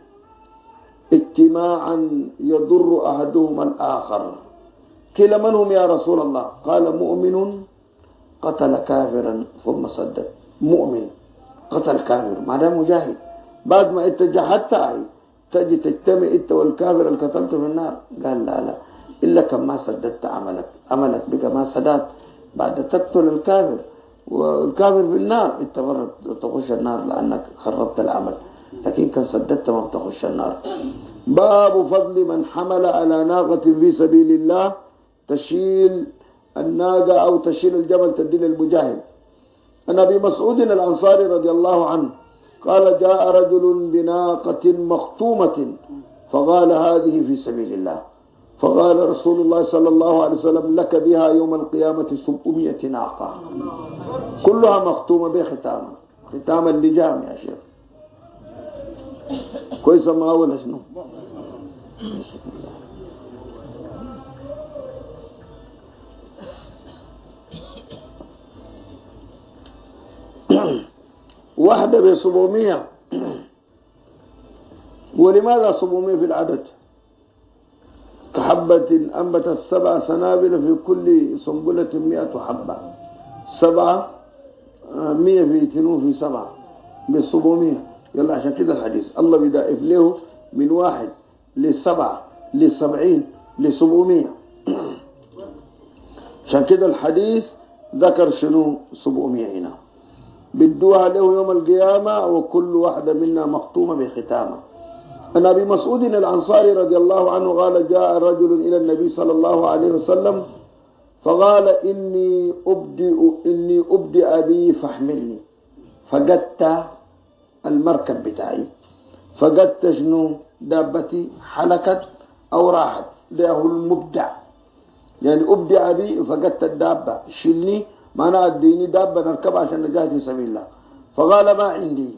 اجتماعا يضر أحدهما الآخر. قيل من هم يا رسول الله؟ قال مؤمن قتل كافرا ثم سدد. مؤمن قتل كافر ما دام مجاهد، بعد ما انت جاهدت تجي تجتمع انت والكافر اللي قتلته في النار. قال لا إلا كما سددت عملك بقى ما سداد بعد تقتل الكافر والكافر في النار انت مرة تخش النار لأنك خربت العمل، لكن كان سددت ما بتخش النار. باب فضل من حمل على ناقة في سبيل الله تشيل الناقة أو تشيل الجبل تدين المجاهد. عن أبي مسعود الأنصاري رضي الله عنه قال جاء رجل بناقة مختومة فقال هذه في سبيل الله، فقال رسول الله صلى الله عليه وسلم لك بها يوم القيامة 700 ناقة كلها مختومة بختامة، ختام اللجام يا شيخ. كويس ما أول شنو؟ واحدة ب700. ولماذا 700 في العدد؟ كحبة أنبتت 7 سنابل في كل سنبلة 100 حبة. 7 100 في 2 في 7 ب700. يلا عشان كده الحديث الله بيضاعف له من 1 ل7 ل70 ل700. عشان كده الحديث ذكر شنو 700 هنا. بدوها له يوم القيامة وكل واحدة منا مختومة بختامة. عن أبي مسعود الأنصاري رضي الله عنه قال جاء رجل إلى النبي صلى الله عليه وسلم فقال إني أبدئ أبي فاحملني. فقدت المركب بتاعي، فقدت شنو دابتي حلكت أو راحت، ده هو المبدع. يعني أبدئ أبي فقدت الدابة شيلني ما أنا أديني دابة نركبها عشان نجاهد في سبيل الله. فقال ما عندي.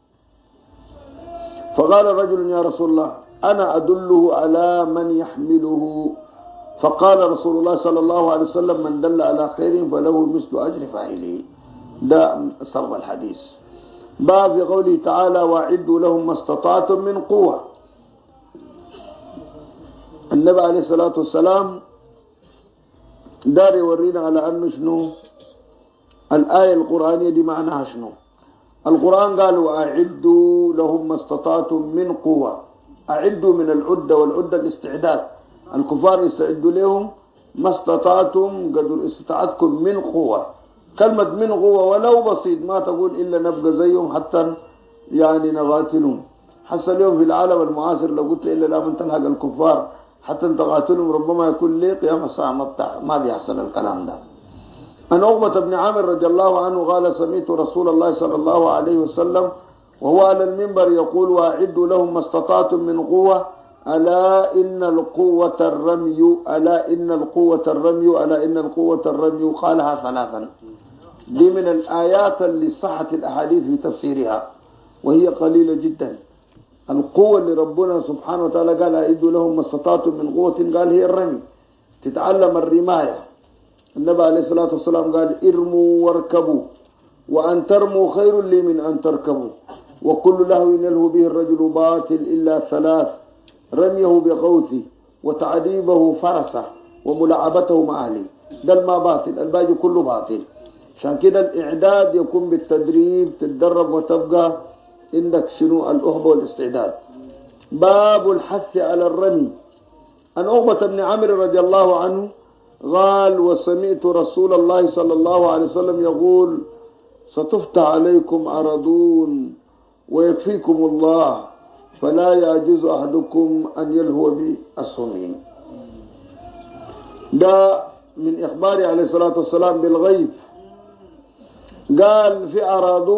فقال رجل يا رسول الله أنا أدله على من يحمله. فقال رسول الله صلى الله عليه وسلم من دل على خير فله مثل أجر فاعله. ده صرف الحديث. باب في قوله تعالى وأعدوا لهم ما استطعتم من قوة. النبي عليه الصلاة والسلام دار يورينا على أنه شنو الآية القرآنية دي معناها شنو. القرآن قال وأعدوا لهم ما استطعتم من قوة. أعدوا من العدة، والعدة الاستعداد. الكفار يستعدوا لهم ما استطعتم قدر استطاعتكم من قوة. كلمة من قوة ولو بسيط، ما تقول إلا نبقى زيهم حتى يعني نقاتلهم. حتى اليوم في العالم المعاصر لو قلت إلا لا من تلحق الكفار حتى تقاتلهم ربما يكون لي قيام الساعة ما بيحصل الكلام ده. عن عقبة بن عامر رضي الله عنه قال سمعت رسول الله صلى الله عليه وسلم وهو على المنبر يقول وأعدوا لهم ما استطعتم من قوة ألا إن القوة الرمي ألا إن القوة الرمي ألا إن القوة الرمي. قالها 3. دي من الآيات اللي صحت الأحاديث في تفسيرها وهي قليلة جدا. القوة اللي ربنا سبحانه وتعالى قال أعدوا لهم ما استطعتم من قوة قال هي الرمي، تتعلم الرماية. النبي عليه الصلاة والسلام قال ارموا واركبوا وأن ترموا خير لي من أن تركبوا وكل لهو ينلهو به الرجل باطل إلا 3 رميه بقوسه وتعذيبه فرسه وملاعبته مع أهله. ده ما باطل، الباقي كله باطل. عشان كده الإعداد يكون بالتدريب، تتدرب وتبقى عندك شنو الأهبة والاستعداد. باب الحث على الرمي. عن عقبة بن عمرو رضي الله عنه قال وسمعت رسول الله صلى الله عليه وسلم يقول ستفتح عليكم عرضون ويكفيكم الله فلا يعجز أحدكم أن يلهو بأسهمه. ده من إخباره عليه الصلاة والسلام بالغيب. قال في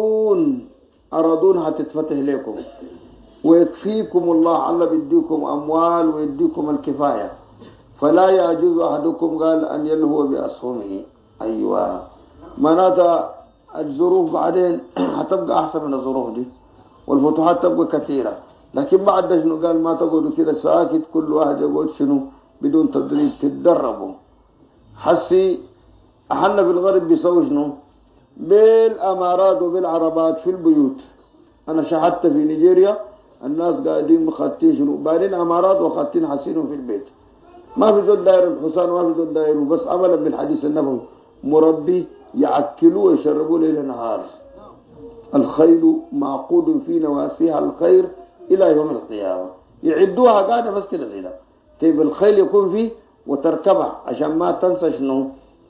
عرضون هتتفتح لكم ويكفيكم الله، الله بيديكم أموال ويديكم الكفاية، فلا يعجز أحدكم قال أن يلهو بأسهمه. أيوة معناتها الظروف بعدين هتبقى أحسن من الظروف دي والفتوحات تبقى كثيرة، لكن بعد ده شنو قال ما تقعدوا كده ساكت كل واحد يقول شنو بدون تدريب، تتدربوا. حسي احنا في الغرب بيسوي شنو بالامارات وبالعربات في البيوت. انا شاهدت في نيجيريا الناس قاعدين مخاتين شنو بعدين امارات وخاتين حسينهم في البيت، ما في زول داير الحصان وما في زول دايره، بس عملا بالحديث النبوي مربي يعكلوه ويشربوه ليل نهار. الخيل معقود في نواسيها الخير الى يوم القيامه، يعدوها قاعده بس كده زي ده. طيب الخيل يكون فيه وتركبها عشان ما تنسى شنو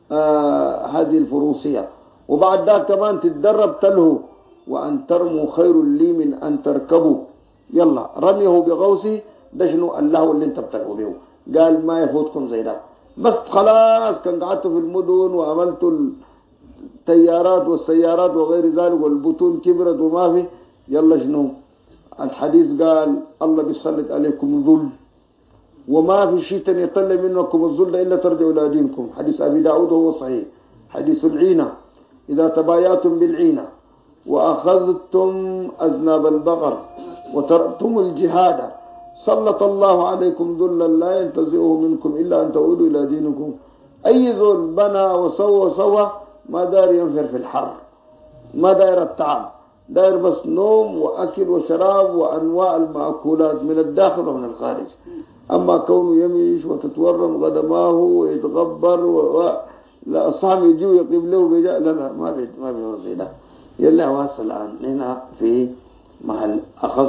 هذه الفروسيه، وبعد ذلك كمان تتدرب تلهو. وان ترموا خير لي من ان تركبوا. يلا رميه بغوصه ده شنو اللهو اللي انت بتقوله. قال ما يفوتكم زي ده، بس خلاص كان قعدتوا في المدن وعملتوا الطيارات والسيارات وغير ذلك والبطون كبرت وما في، يلا شنو الحديث قال الله بيسلط عليكم ذل، وما في شيء يطلع منكم الذل الا ترجعوا الى دينكم. حديث ابي داود وهو صحيح. حديث العينه اذا تبايعتم بالعينه واخذتم اذناب البقر وتركتم الجهاد سلط الله عليكم ذلا لا ينتزعه منكم الا ان تعودوا الى دينكم. اي ذل بنى وسوى ما داير ينفر في الحر، ما داير التعب، داير بس نوم واكل وشراب وانواع المأكولات من الداخل ومن الخارج. اما كونه يميش وتتورم قدماه ويتغبر لا الصحم يجي ويقيم له بجاء، لا ما بيوصي ده. يلا واصل الان هنا في محل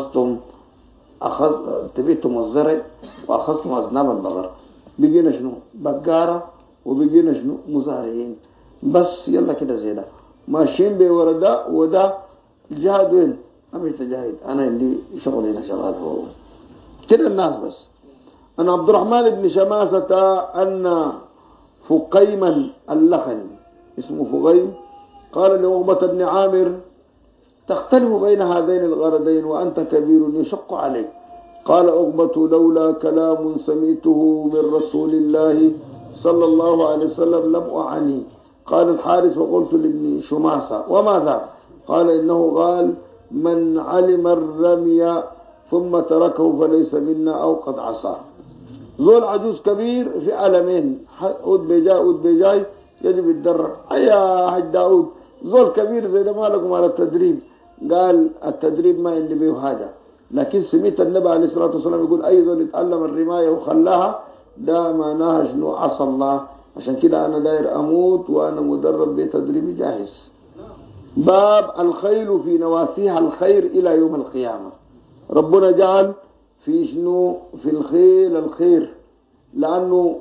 تبيتم الزرع واخذتم اذناب البقر، بقينا شنو بقاره وبقينا شنو مزارعين بس. يلا كده زي ده ماشيين بوردا وده الجهاد وين؟ أبي تجاهد، أنا عندي شغل هنا شغال فوق كده الناس بس. أنا عبد الرحمن بن شماسة أن فقيما اللخني اسمه فقيم قال لعقبة بن عامر تختلف بين هذين الغردين وأنت كبير يشق عليك. قال عقبة لولا كلام سمعته من رسول الله صلى الله عليه وسلم لم أعني. قال الحارث فقلت لابن شماسة وماذا؟ قال إنه قال من علم الرمي ثم تركه فليس منا أو قد عصى. زول عجوز كبير في عالمين عود بجاي يجب يتدرب. يا حج داود زول كبير زي ده مالكم على التدريب؟ قال التدريب ما عندي به حاجة، لكن سمعت النبي عليه الصلاة والسلام يقول أي زول يتعلم الرماية وخلاها ده معناها شنو عصى الله. عشان كده أنا داير أموت وأنا مدرب بتدريبي جاهز. باب الخيل في نواسيها الخير إلى يوم القيامة. ربنا جعل في شنو في الخيل الخير، لأنه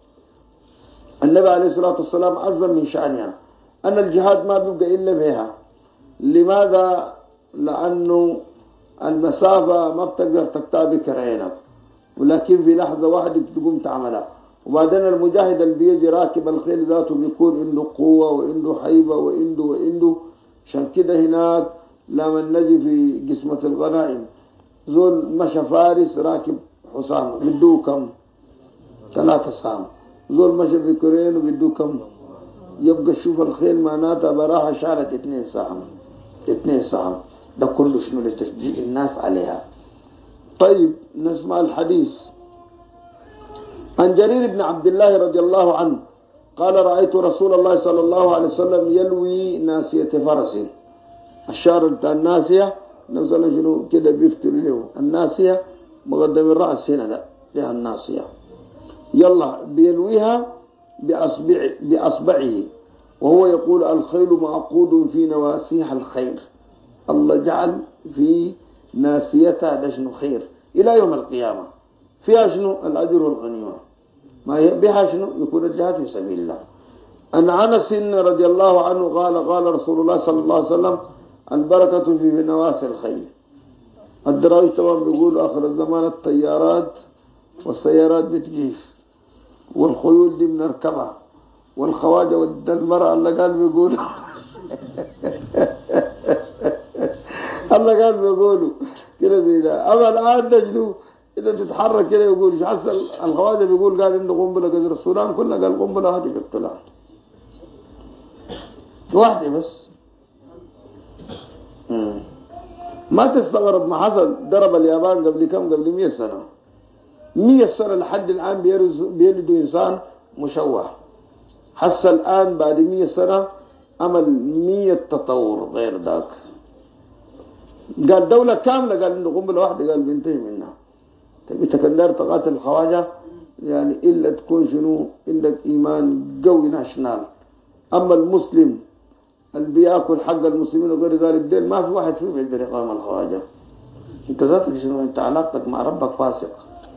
النبي عليه الصلاة والسلام عظم من شأنها أن الجهاد ما بيبقى إلا بها. لماذا؟ لأنه المسافة ما بتقدر تكتابك عينك، ولكن في لحظة واحدة تقوم تعملها. وبعدين المجاهد اللي بيجي راكب الخيل ذاته بيكون عنده قوة وعنده حيبة وعنده عشان كده هناك لما نجي في قسمة الغنائم زول مشى فارس راكب حصان بدو كم 3 سام، زول مشى بكرين وبدو كم، يبقى شوف الخيل معناتها براحة شالت 2 سام. ده كله شنو لتشجيع الناس عليها. طيب نسمع الحديث. عن جرير بن عبد الله رضي الله عنه قال رأيت رسول الله صلى الله عليه وسلم يلوي ناسية فرس. الشعر بتاع الناسية نفسنا شنو كده بيفتل له الناسية مقدم الرأس هنا ده لها الناسية. يلا بيلويها بأصبعه وهو يقول الخيل معقود في نواسيها الخير. الله جعل في ناسيتها ده شنو خير، إلى يوم القيامة. فيها شنو؟ الأجر والغنيمة. ما بها شنو؟ يكون الجهاد في سبيل الله. عن أنس رضي الله عنه قال رسول الله صلى الله عليه وسلم البركة في نواصي الخيل. الدراويش طبعا بيقولوا آخر الزمان الطيارات والسيارات بتجيش والخيول دي بنركبها والخواجة والمرأة الله قال بيقولوا الله قال بيقولوا كده زي ده. أما الآن تجدوا إذا تتحرك كده يقول شو حصل. الخواجة بيقول قال إنه قنبلة قدر السودان كلها قال قنبلة هذه قتلها واحدة بس. ما تستغرب ما حصل. ضرب اليابان قبل كم؟ قبل 100 سنة. 100 سنة لحد الآن بيلدوا إنسان مشوه. حس الآن بعد 100 سنة عمل 100 تطور غير ذاك. قال دولة كاملة قال إنه قنبلة واحدة قال بينتهي منها. تبي تقدر تقاتل الخواجة يعني إلا تكون شنو؟ عندك إيمان قوي ناشنال. أما المسلم اللي بياكل حق المسلمين وغير ذلك دين ما في واحد فيه بيقدر يقاوم الخواجة. انت ذاتك شنو؟ انت علاقتك مع ربك فاسق.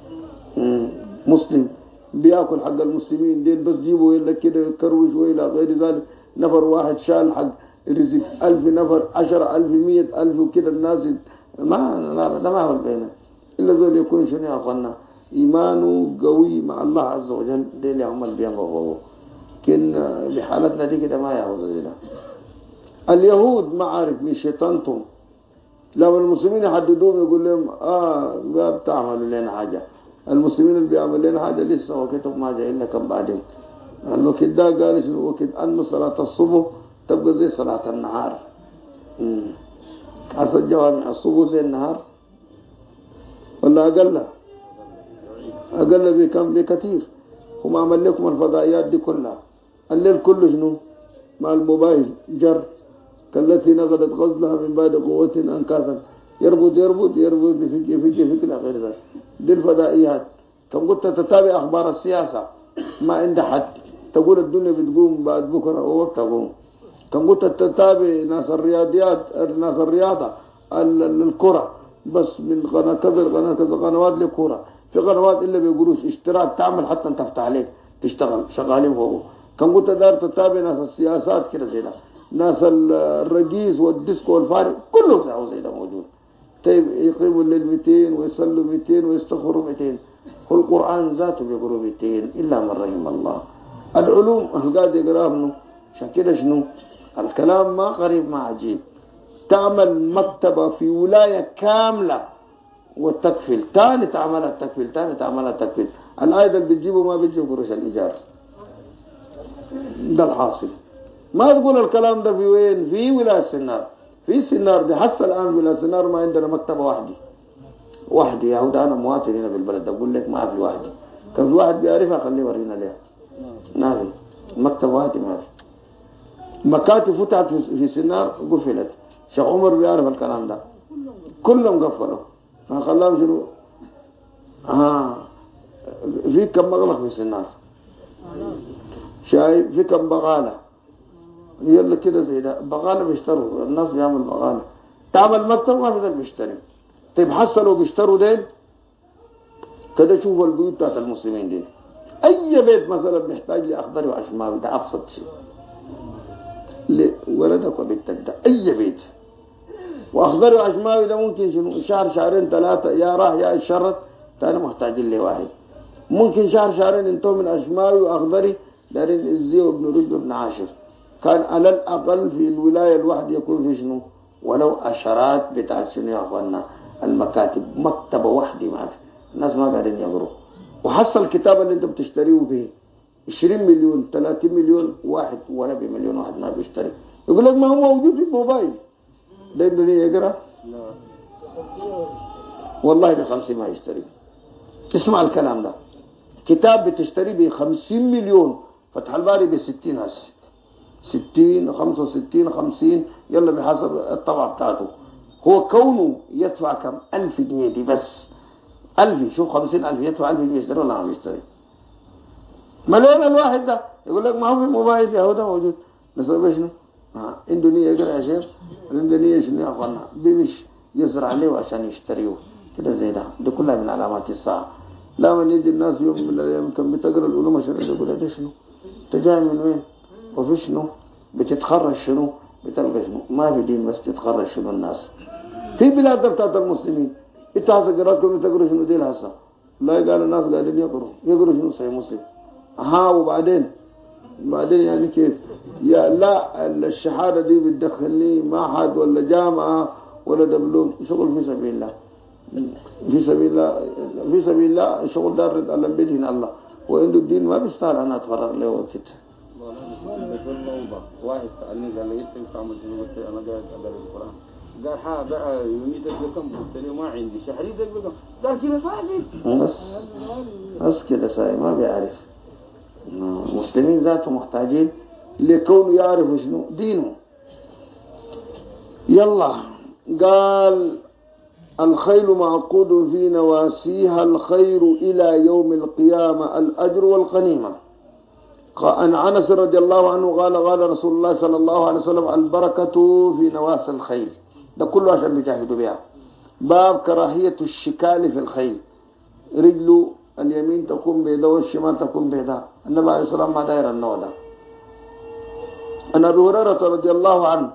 مسلم بياكل حق المسلمين دين بس جيبوا إلا كده كروش وإلى غير ذلك. نفر واحد شال حق رزق 1000 نفر 10,000 100,000 وكده الناس ما ده ما هو البينة إلا ذول يكون شنو يا أخوانا إيمانه قوي مع الله عز وجل. دين يعمل بينه لكن بحالتنا دي كده ما يعوض ذلك. اليهود ما عارف من شيطانتهم لما المسلمين يحددوهم يقول لهم ما بتعملوا لنا حاجة. المسلمين اللي بيعمل لنا حاجة لسه وقتهم ما جاء إلا كم بعدين. الوقت ده قال شنو وقت أنه صلاة الصبح تبقى زي صلاة النهار. أصل جوامع الصبح زي النهار ولا أقل بكم بكثير. هم عمل لكم الفضائيات دي كلها. الليل كله شنو مع الموبايل جر كالتي نقلت غزلها من بعد قوة أنكاثا يربط يفك إلى غير ذلك. دي الفضائيات. كم قلت تتابع أخبار السياسة ما عند حد تقول الدنيا بتقوم بعد بكرة ووقت تقوم. كم قلت تتابع ناس الرياضة الكرة بس من قناة كذا قنوات للكرة. في قنوات إلا بيقولوش اشتراك تعمل حتى انت تفتح عليك تشتغل شغالين فوقه. كم قلت دار تتابع ناس السياسات كده زي ده. ناس الرقيص والديسكو والفارق كله زي ده موجود. طيب يقيموا الليل 200 ويصلوا 200 ويستغفروا 200. هو القرآن ذاته بيقولوا 200 إلا من رحم الله. العلوم قاعد يقرأ منه عشان كده شنو الكلام ما قريب ما عجيب. تعمل مكتبة في ولاية كاملة وتكفل تاني تعملها تكفل. الآية اللي بتجيبه ما بتجيب قروش الإيجار. ده الحاصل. ما تقول الكلام ده في وين؟ في ولاية السنار. في السنار دي حتى الآن ولاية السنار ما عندنا مكتبة وحدي يا هودا. أنا مواطن هنا في البلد أقول لك ما في وحدي. كان في واحد بيعرفها خليه ورينا ليه. ما في مكتبة وحدي ما في. مكاتب فتحت في السنار قفلت. شيخ عمر بيعرف الكلام ده كلهم قفلوا. فخلاهم شنو في كم مغلق في السنار شايف في كم بغالة يلا كده زي ده بغالة بيشتروا الناس بيعمل بغالة تعمل مكتب ما بدل بيشتري. طيب حصلوا بيشتروا دين كده شوفوا البيوت بتاعت المسلمين دي. أي بيت مثلا بيحتاج لأخضر وعشماوي ده أبسط شيء لولدك وبنتك ده أي بيت. وأخضر وعشماوي ده ممكن شنو شهر شهرين 3 يا راح يا الشرط تاني محتاجين لي واحد. ممكن شهر شهرين انتوا من عشماوي وأخضري دارين الزي وابن رشد وابن عاشر. كان على الأقل في الولاية الواحد يكون في شنو ولو عشرات بتاعت شنو يا أخوانا المكاتب. مكتبة واحدة ما في الناس ما قاعدين يقروا. وحصل الكتاب اللي انت بتشتريه به 20 مليون 30 مليون واحد ولا بمليون واحد ما بيشتري. يقول لك ما هو موجود في الموبايل ده الدنيا يقرأ والله ب50 ما يشتري. اسمع الكلام ده. كتاب بتشتري ب50 مليون فتح الباري ب60 هسه 60 65 50 يلا بحسب الطبعة بتاعته. هو كونه يدفع كم 1000 جنيه دي بس 1000 شوف 50,000 يدفع 1000 جنيه يشتري ولا ما يشتري. مليون الواحد ده يقول لك ما هو في الموبايل يا هو ده موجود. نسوي شنو اندونيا يقرأ يا شيخ الاندونيا شنو يا اخوانا بيمش يزرع عليه عشان يشتريه كده زي ده كلها من علامات الساعة. لا من يجي الناس يوم من الأيام كان بتقرأ العلوم الشرعية يقول ده شنو؟ تجاي من وين؟ وفي شنو؟ بتتخرج شنو؟ بتلقى شنو؟ ما في دين بس تتخرج شنو الناس في بلاد بتاعت المسلمين. انت هسه قرأتكم تقرأ شنو دي هسه؟ لا قال الناس قاعدين يقرأوا شنو صحيح مسلم. وبعدين يعني كيف؟ يا لا الشهادة دي بتدخلني معهد ولا جامعة ولا دبلوم، شغل في سبيل الله. في سبيل الله شغل دار الألم بيدهن الله، وعنده الدين ما بيستاهل أنا أتفرغ له وقت. واحد سألني قال لي انت تعمل شنو؟ قلت انا قاعد اقرا القران. قال بقى يوميتك بكم؟ قلت له ما عندي. شهريتك بكم؟ قال كده فاهم بس كده ساي ما بيعرف. المسلمين ذاتهم محتاجين لكونه يعرفوا شنو دينه. يلا قال الخيل معقود في نواسيها الخير إلى يوم القيامة الأجر والغنيمة. عن أنس رضي الله عنه قال رسول الله صلى الله عليه وسلم البركة في نواس الخيل. ده كله عشان بيجاهدوا بها. باب كراهية الشكال في الخيل، رجله اليمين تكون بيضاء والشمال تكون بيضاء. النبي عليه الصلاة والسلام ما داير النوع ده. عن أبي هريرة رضي الله عنه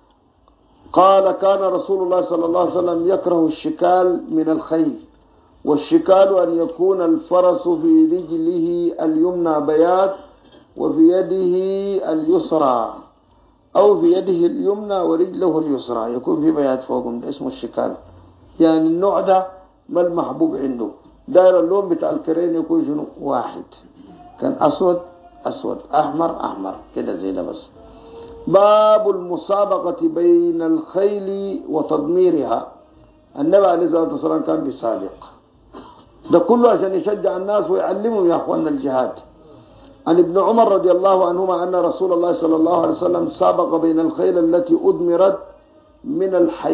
قال كان رسول الله صلى الله عليه وسلم يكره الشكال من الخيل، والشكال أن يكون الفرس في رجله اليمنى بياض وفي يده اليسرى، أو في يده اليمنى ورجله اليسرى يكون في بياض فوقهم، ده اسمه الشكال. يعني النوع ده ما المحبوب عنده. داير اللون بتاع الكرين يكون شنو واحد، كان أسود أسود أحمر أحمر كده زي ده بس. باب المسابقة بين الخيل وتضميرها. النبي عليه الصلاة والسلام كان بيسابق، ده كله عشان يشجع الناس ويعلمهم يا أخواننا الجهاد. عن ابن عمر رضي الله عنهما أن رسول الله صلى الله عليه وسلم سابق بين الخيل التي أدمرت من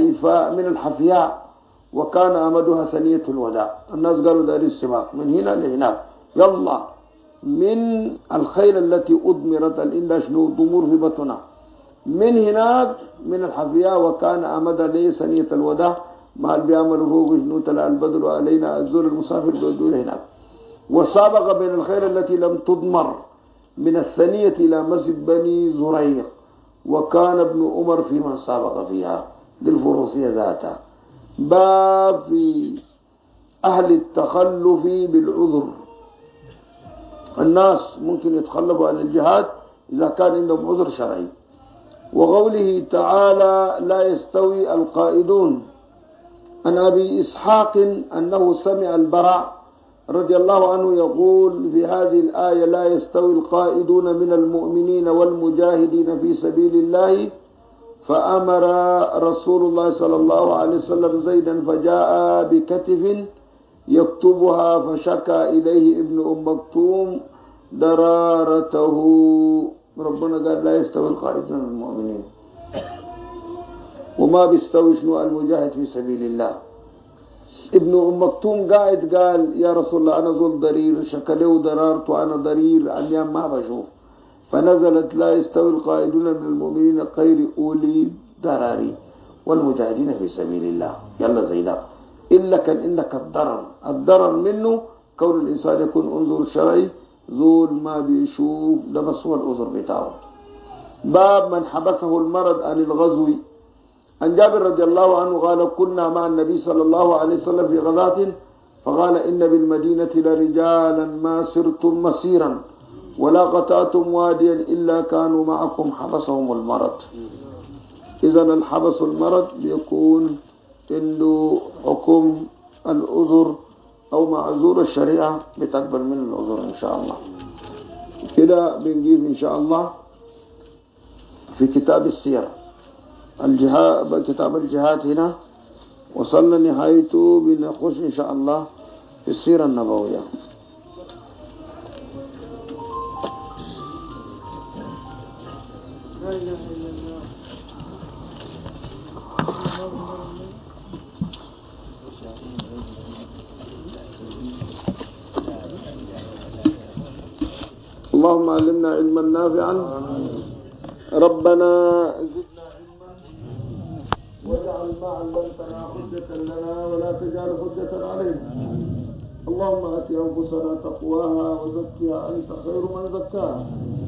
الحفياء وكان أمدها ثنية الوداع. الناس قالوا داري السباق من هنا لهناك، يلا من الخيل التي أدمرت الإلا شنو ضمور في بطنها من هناك من الحفياء وكان أمدها ليه ثنية الوداع ما اللي بيعملوا فوق شنو تلا البدر علينا الزول المسافر بيودوا هناك. وسابق بين الخيل التي لم تضمر من الثانية إلى مسجد بني زريق وكان ابن عمر في من سابق فيها للفروسية ذاتها. باب في أهل التخلف بالعذر. الناس ممكن يتخلفوا عن الجهاد إذا كان عندهم عذر شرعي. وقوله تعالى لا يستوي القائدون. عن أبي إسحاق أنه سمع البراء رضي الله عنه يقول في هذه الآية لا يستوي القائدون من المؤمنين والمجاهدين في سبيل الله، فأمر رسول الله صلى الله عليه وسلم زيدا فجاء بكتف يكتبها فشكى إليه ابن أم مكتوم درارته. ربنا قال لا يستوي القائدون من المؤمنين، وما بيستوي شنو المجاهد في سبيل الله. ابن أم مكتوم قاعد قال يا رسول الله أنا زول ضرير، شكله ضررت وأنا ضرير اليوم ما بشوف. فنزلت لا يستوي القائدون من المؤمنين غير أولي ضرر والمجاهدين في سبيل الله. يلا زي ده إلا كان إنك الضرر منه كون الإنسان يكون انظر شرعي زول ما بيشوف ده بس هو الأذر بتاعه. باب من حبسه المرض عن الغزو. عن جابر رضي الله عنه قال كنا مع النبي صلى الله عليه وسلم في غزاة فقال إن بالمدينة لرجالا ما سرتم مسيرا ولا قطعتم واديا إلا كانوا معكم حبسهم المرض. إذا الحبس المرض بيكون عنده حكم العذر أو معذور الشريعة بتقبل من العذر إن شاء الله. كده بنجيب إن شاء الله في كتاب السيرة الجهاد، كتاب الجهاد هنا وصلنا نهايته بنخش إن شاء الله في السيرة النبوية. اللهم علمنا علما نافعا، ربنا زدنا علما واجعل ما علمتنا حجة لنا ولا تجعل حجة علينا. اللهم آت أنفسنا تقواها وزكها أنت خير من زكاها